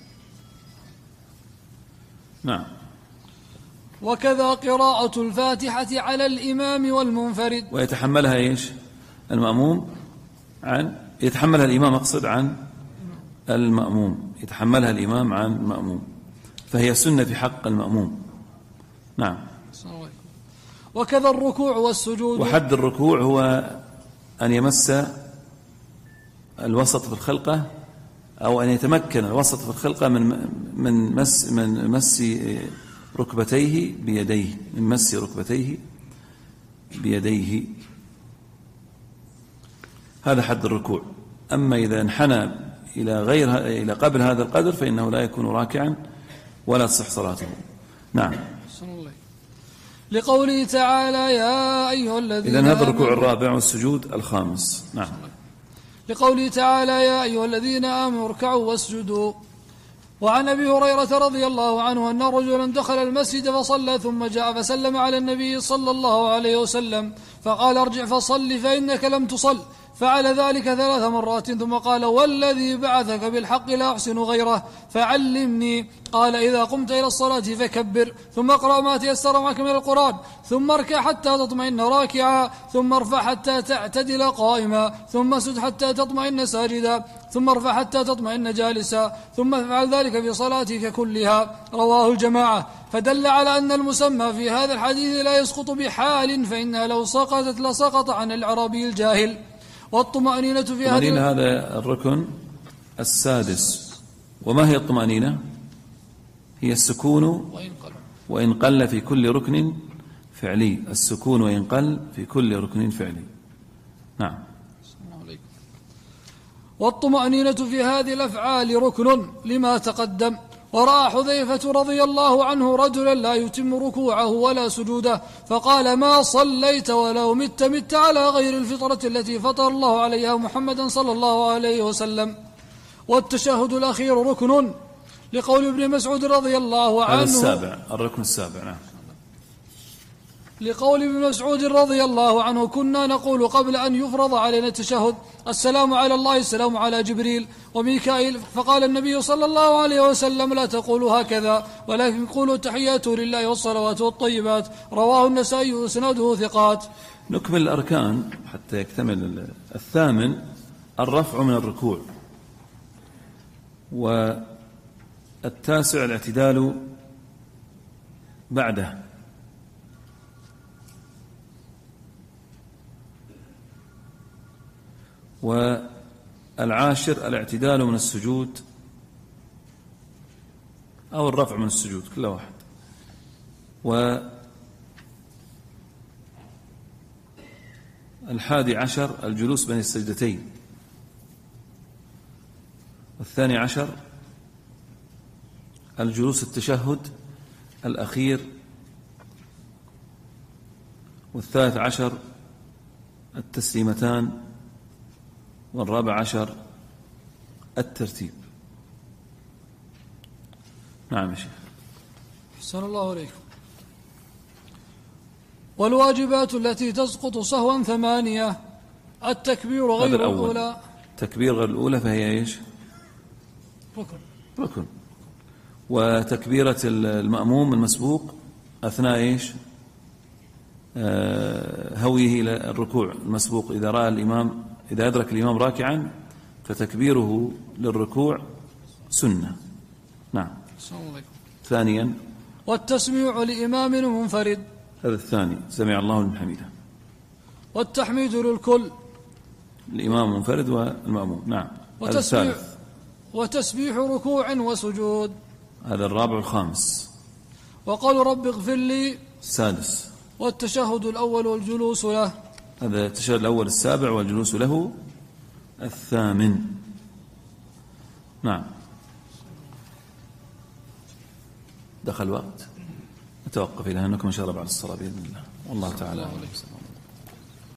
[SPEAKER 1] نعم.
[SPEAKER 2] وكذا قراءة الفاتحة على الإمام والمنفرد.
[SPEAKER 1] ويتحملها إيش؟ المأموم عن يتحملها الإمام، أقصد عن المأموم، يتحملها الإمام عن المأموم، فهي سنة في حق المأموم. نعم.
[SPEAKER 2] وكذا الركوع والسجود.
[SPEAKER 1] وحد الركوع هو أن يمس الوسط في الخلقة، أو أن يتمكن الوسط في الخلقة من من مس من مس ركبتيه بيديه، من مس ركبتيه بيديه، هذا حد الركوع. أما إذا انحنى إلى غير إلى قبل هذا القدر فإنه لا يكون راكعا ولا تصح صلاته. نعم.
[SPEAKER 2] لقوله تعالى يا أيها الذين
[SPEAKER 1] إذن هذا الركوع الرابع والسجود الخامس. نعم.
[SPEAKER 2] لقوله تعالى يا أيها الذين آمنوا اركعوا واسجدوا. وعن أبي هريرة رضي الله عنه أن رجلا دخل المسجد فصلى ثم جاء فسلم على النبي صلى الله عليه وسلم فقال ارجع فصل فإنك لم تصل، فعل ذلك ثلاث مرات ثم قال والذي بعثك بالحق لا أحسن غيره فعلمني. قال إذا قمت إلى الصلاة فكبر، ثم اقرأ ما تيسر معك من القرآن، ثم اركع حتى تطمئن راكعا، ثم ارفع حتى تعتدل قائما، ثم اسجد حتى تطمئن ساجدا، ثم ارفع حتى تطمئن جالسا، ثم افعل ذلك في صلاتك كلها. رواه الجماعة. فدل على أن المسمى في هذا الحديث لا يسقط بحال، فإنها لو سقطت لسقط عن العربي الجاهل. والطمأنينة في
[SPEAKER 1] هذه هذا الركن السادس. وما هي الطمأنينة؟ هي السكون وإن قل في كل ركن فعلي، السكون وإن قل في كل ركن فعلي. نعم.
[SPEAKER 2] والطمأنينة في هذه الأفعال ركن لما تقدم. ورأى حذيفة رضي الله عنه رجلا لا يتم ركوعه ولا سجوده فقال ما صليت ولو مت مت على غير الفطرة التي فطر الله عليها محمدا صلى الله عليه وسلم. والتشهد الأخير ركن لقول ابن مسعود رضي الله عنه،
[SPEAKER 1] هذا السابع، الركن السابع. نعم.
[SPEAKER 2] لقول ابن مسعود رضي الله عنه كنا نقول قبل أن يفرض علينا التشهد السلام على الله السلام على جبريل وميكائيل، فقال النبي صلى الله عليه وسلم لا تقولوا هكذا ولكن قولوا تحياته لله والصلوات والطيبات. رواه النسائي وسنده ثقات.
[SPEAKER 1] نكمل الأركان حتى يكتمل. الثامن الرفع من الركوع، والتاسع الاعتدال بعده، والعاشر الاعتدال من السجود أو الرفع من السجود كل واحد، الحادي عشر الجلوس بين السجدتين. والثاني عشر الجلوس التشهد الأخير. والثالث عشر التسليمتان. والرابع عشر الترتيب. نعم يا شيخ.
[SPEAKER 2] أحسن الله عليكم. والواجبات التي تسقط سهوا ثمانية: التكبير غير الأولى.
[SPEAKER 1] تكبير غير الأولى فهي إيش؟
[SPEAKER 2] ركن.
[SPEAKER 1] ركن. وتكبيرة المأموم المسبوق أثناء إيش؟ آه هويه إلى الركوع المسبوق، إذا رأى الإمام، إذا أدرك الإمام راكعا فتكبيره للركوع سنة. نعم. ثانيا
[SPEAKER 2] والتسميع لإمام منفرد.
[SPEAKER 1] هذا الثاني، سمع الله لمن حمده.
[SPEAKER 2] والتحميد للكل،
[SPEAKER 1] الإمام منفرد والمأموم. نعم. هذا الثالث.
[SPEAKER 2] وتسبيح ركوع وسجود.
[SPEAKER 1] هذا الرابع والخامس.
[SPEAKER 2] وقال رب اغفر لي
[SPEAKER 1] السادس.
[SPEAKER 2] والتشهد الأول والجلوس له.
[SPEAKER 1] هذا التشهد الأول السابع والجلوس له الثامن. نعم. دخل وقت، نتوقف إلى أنكم إن شاء الله بعد الصلاة بإذن الله، والله تعالى.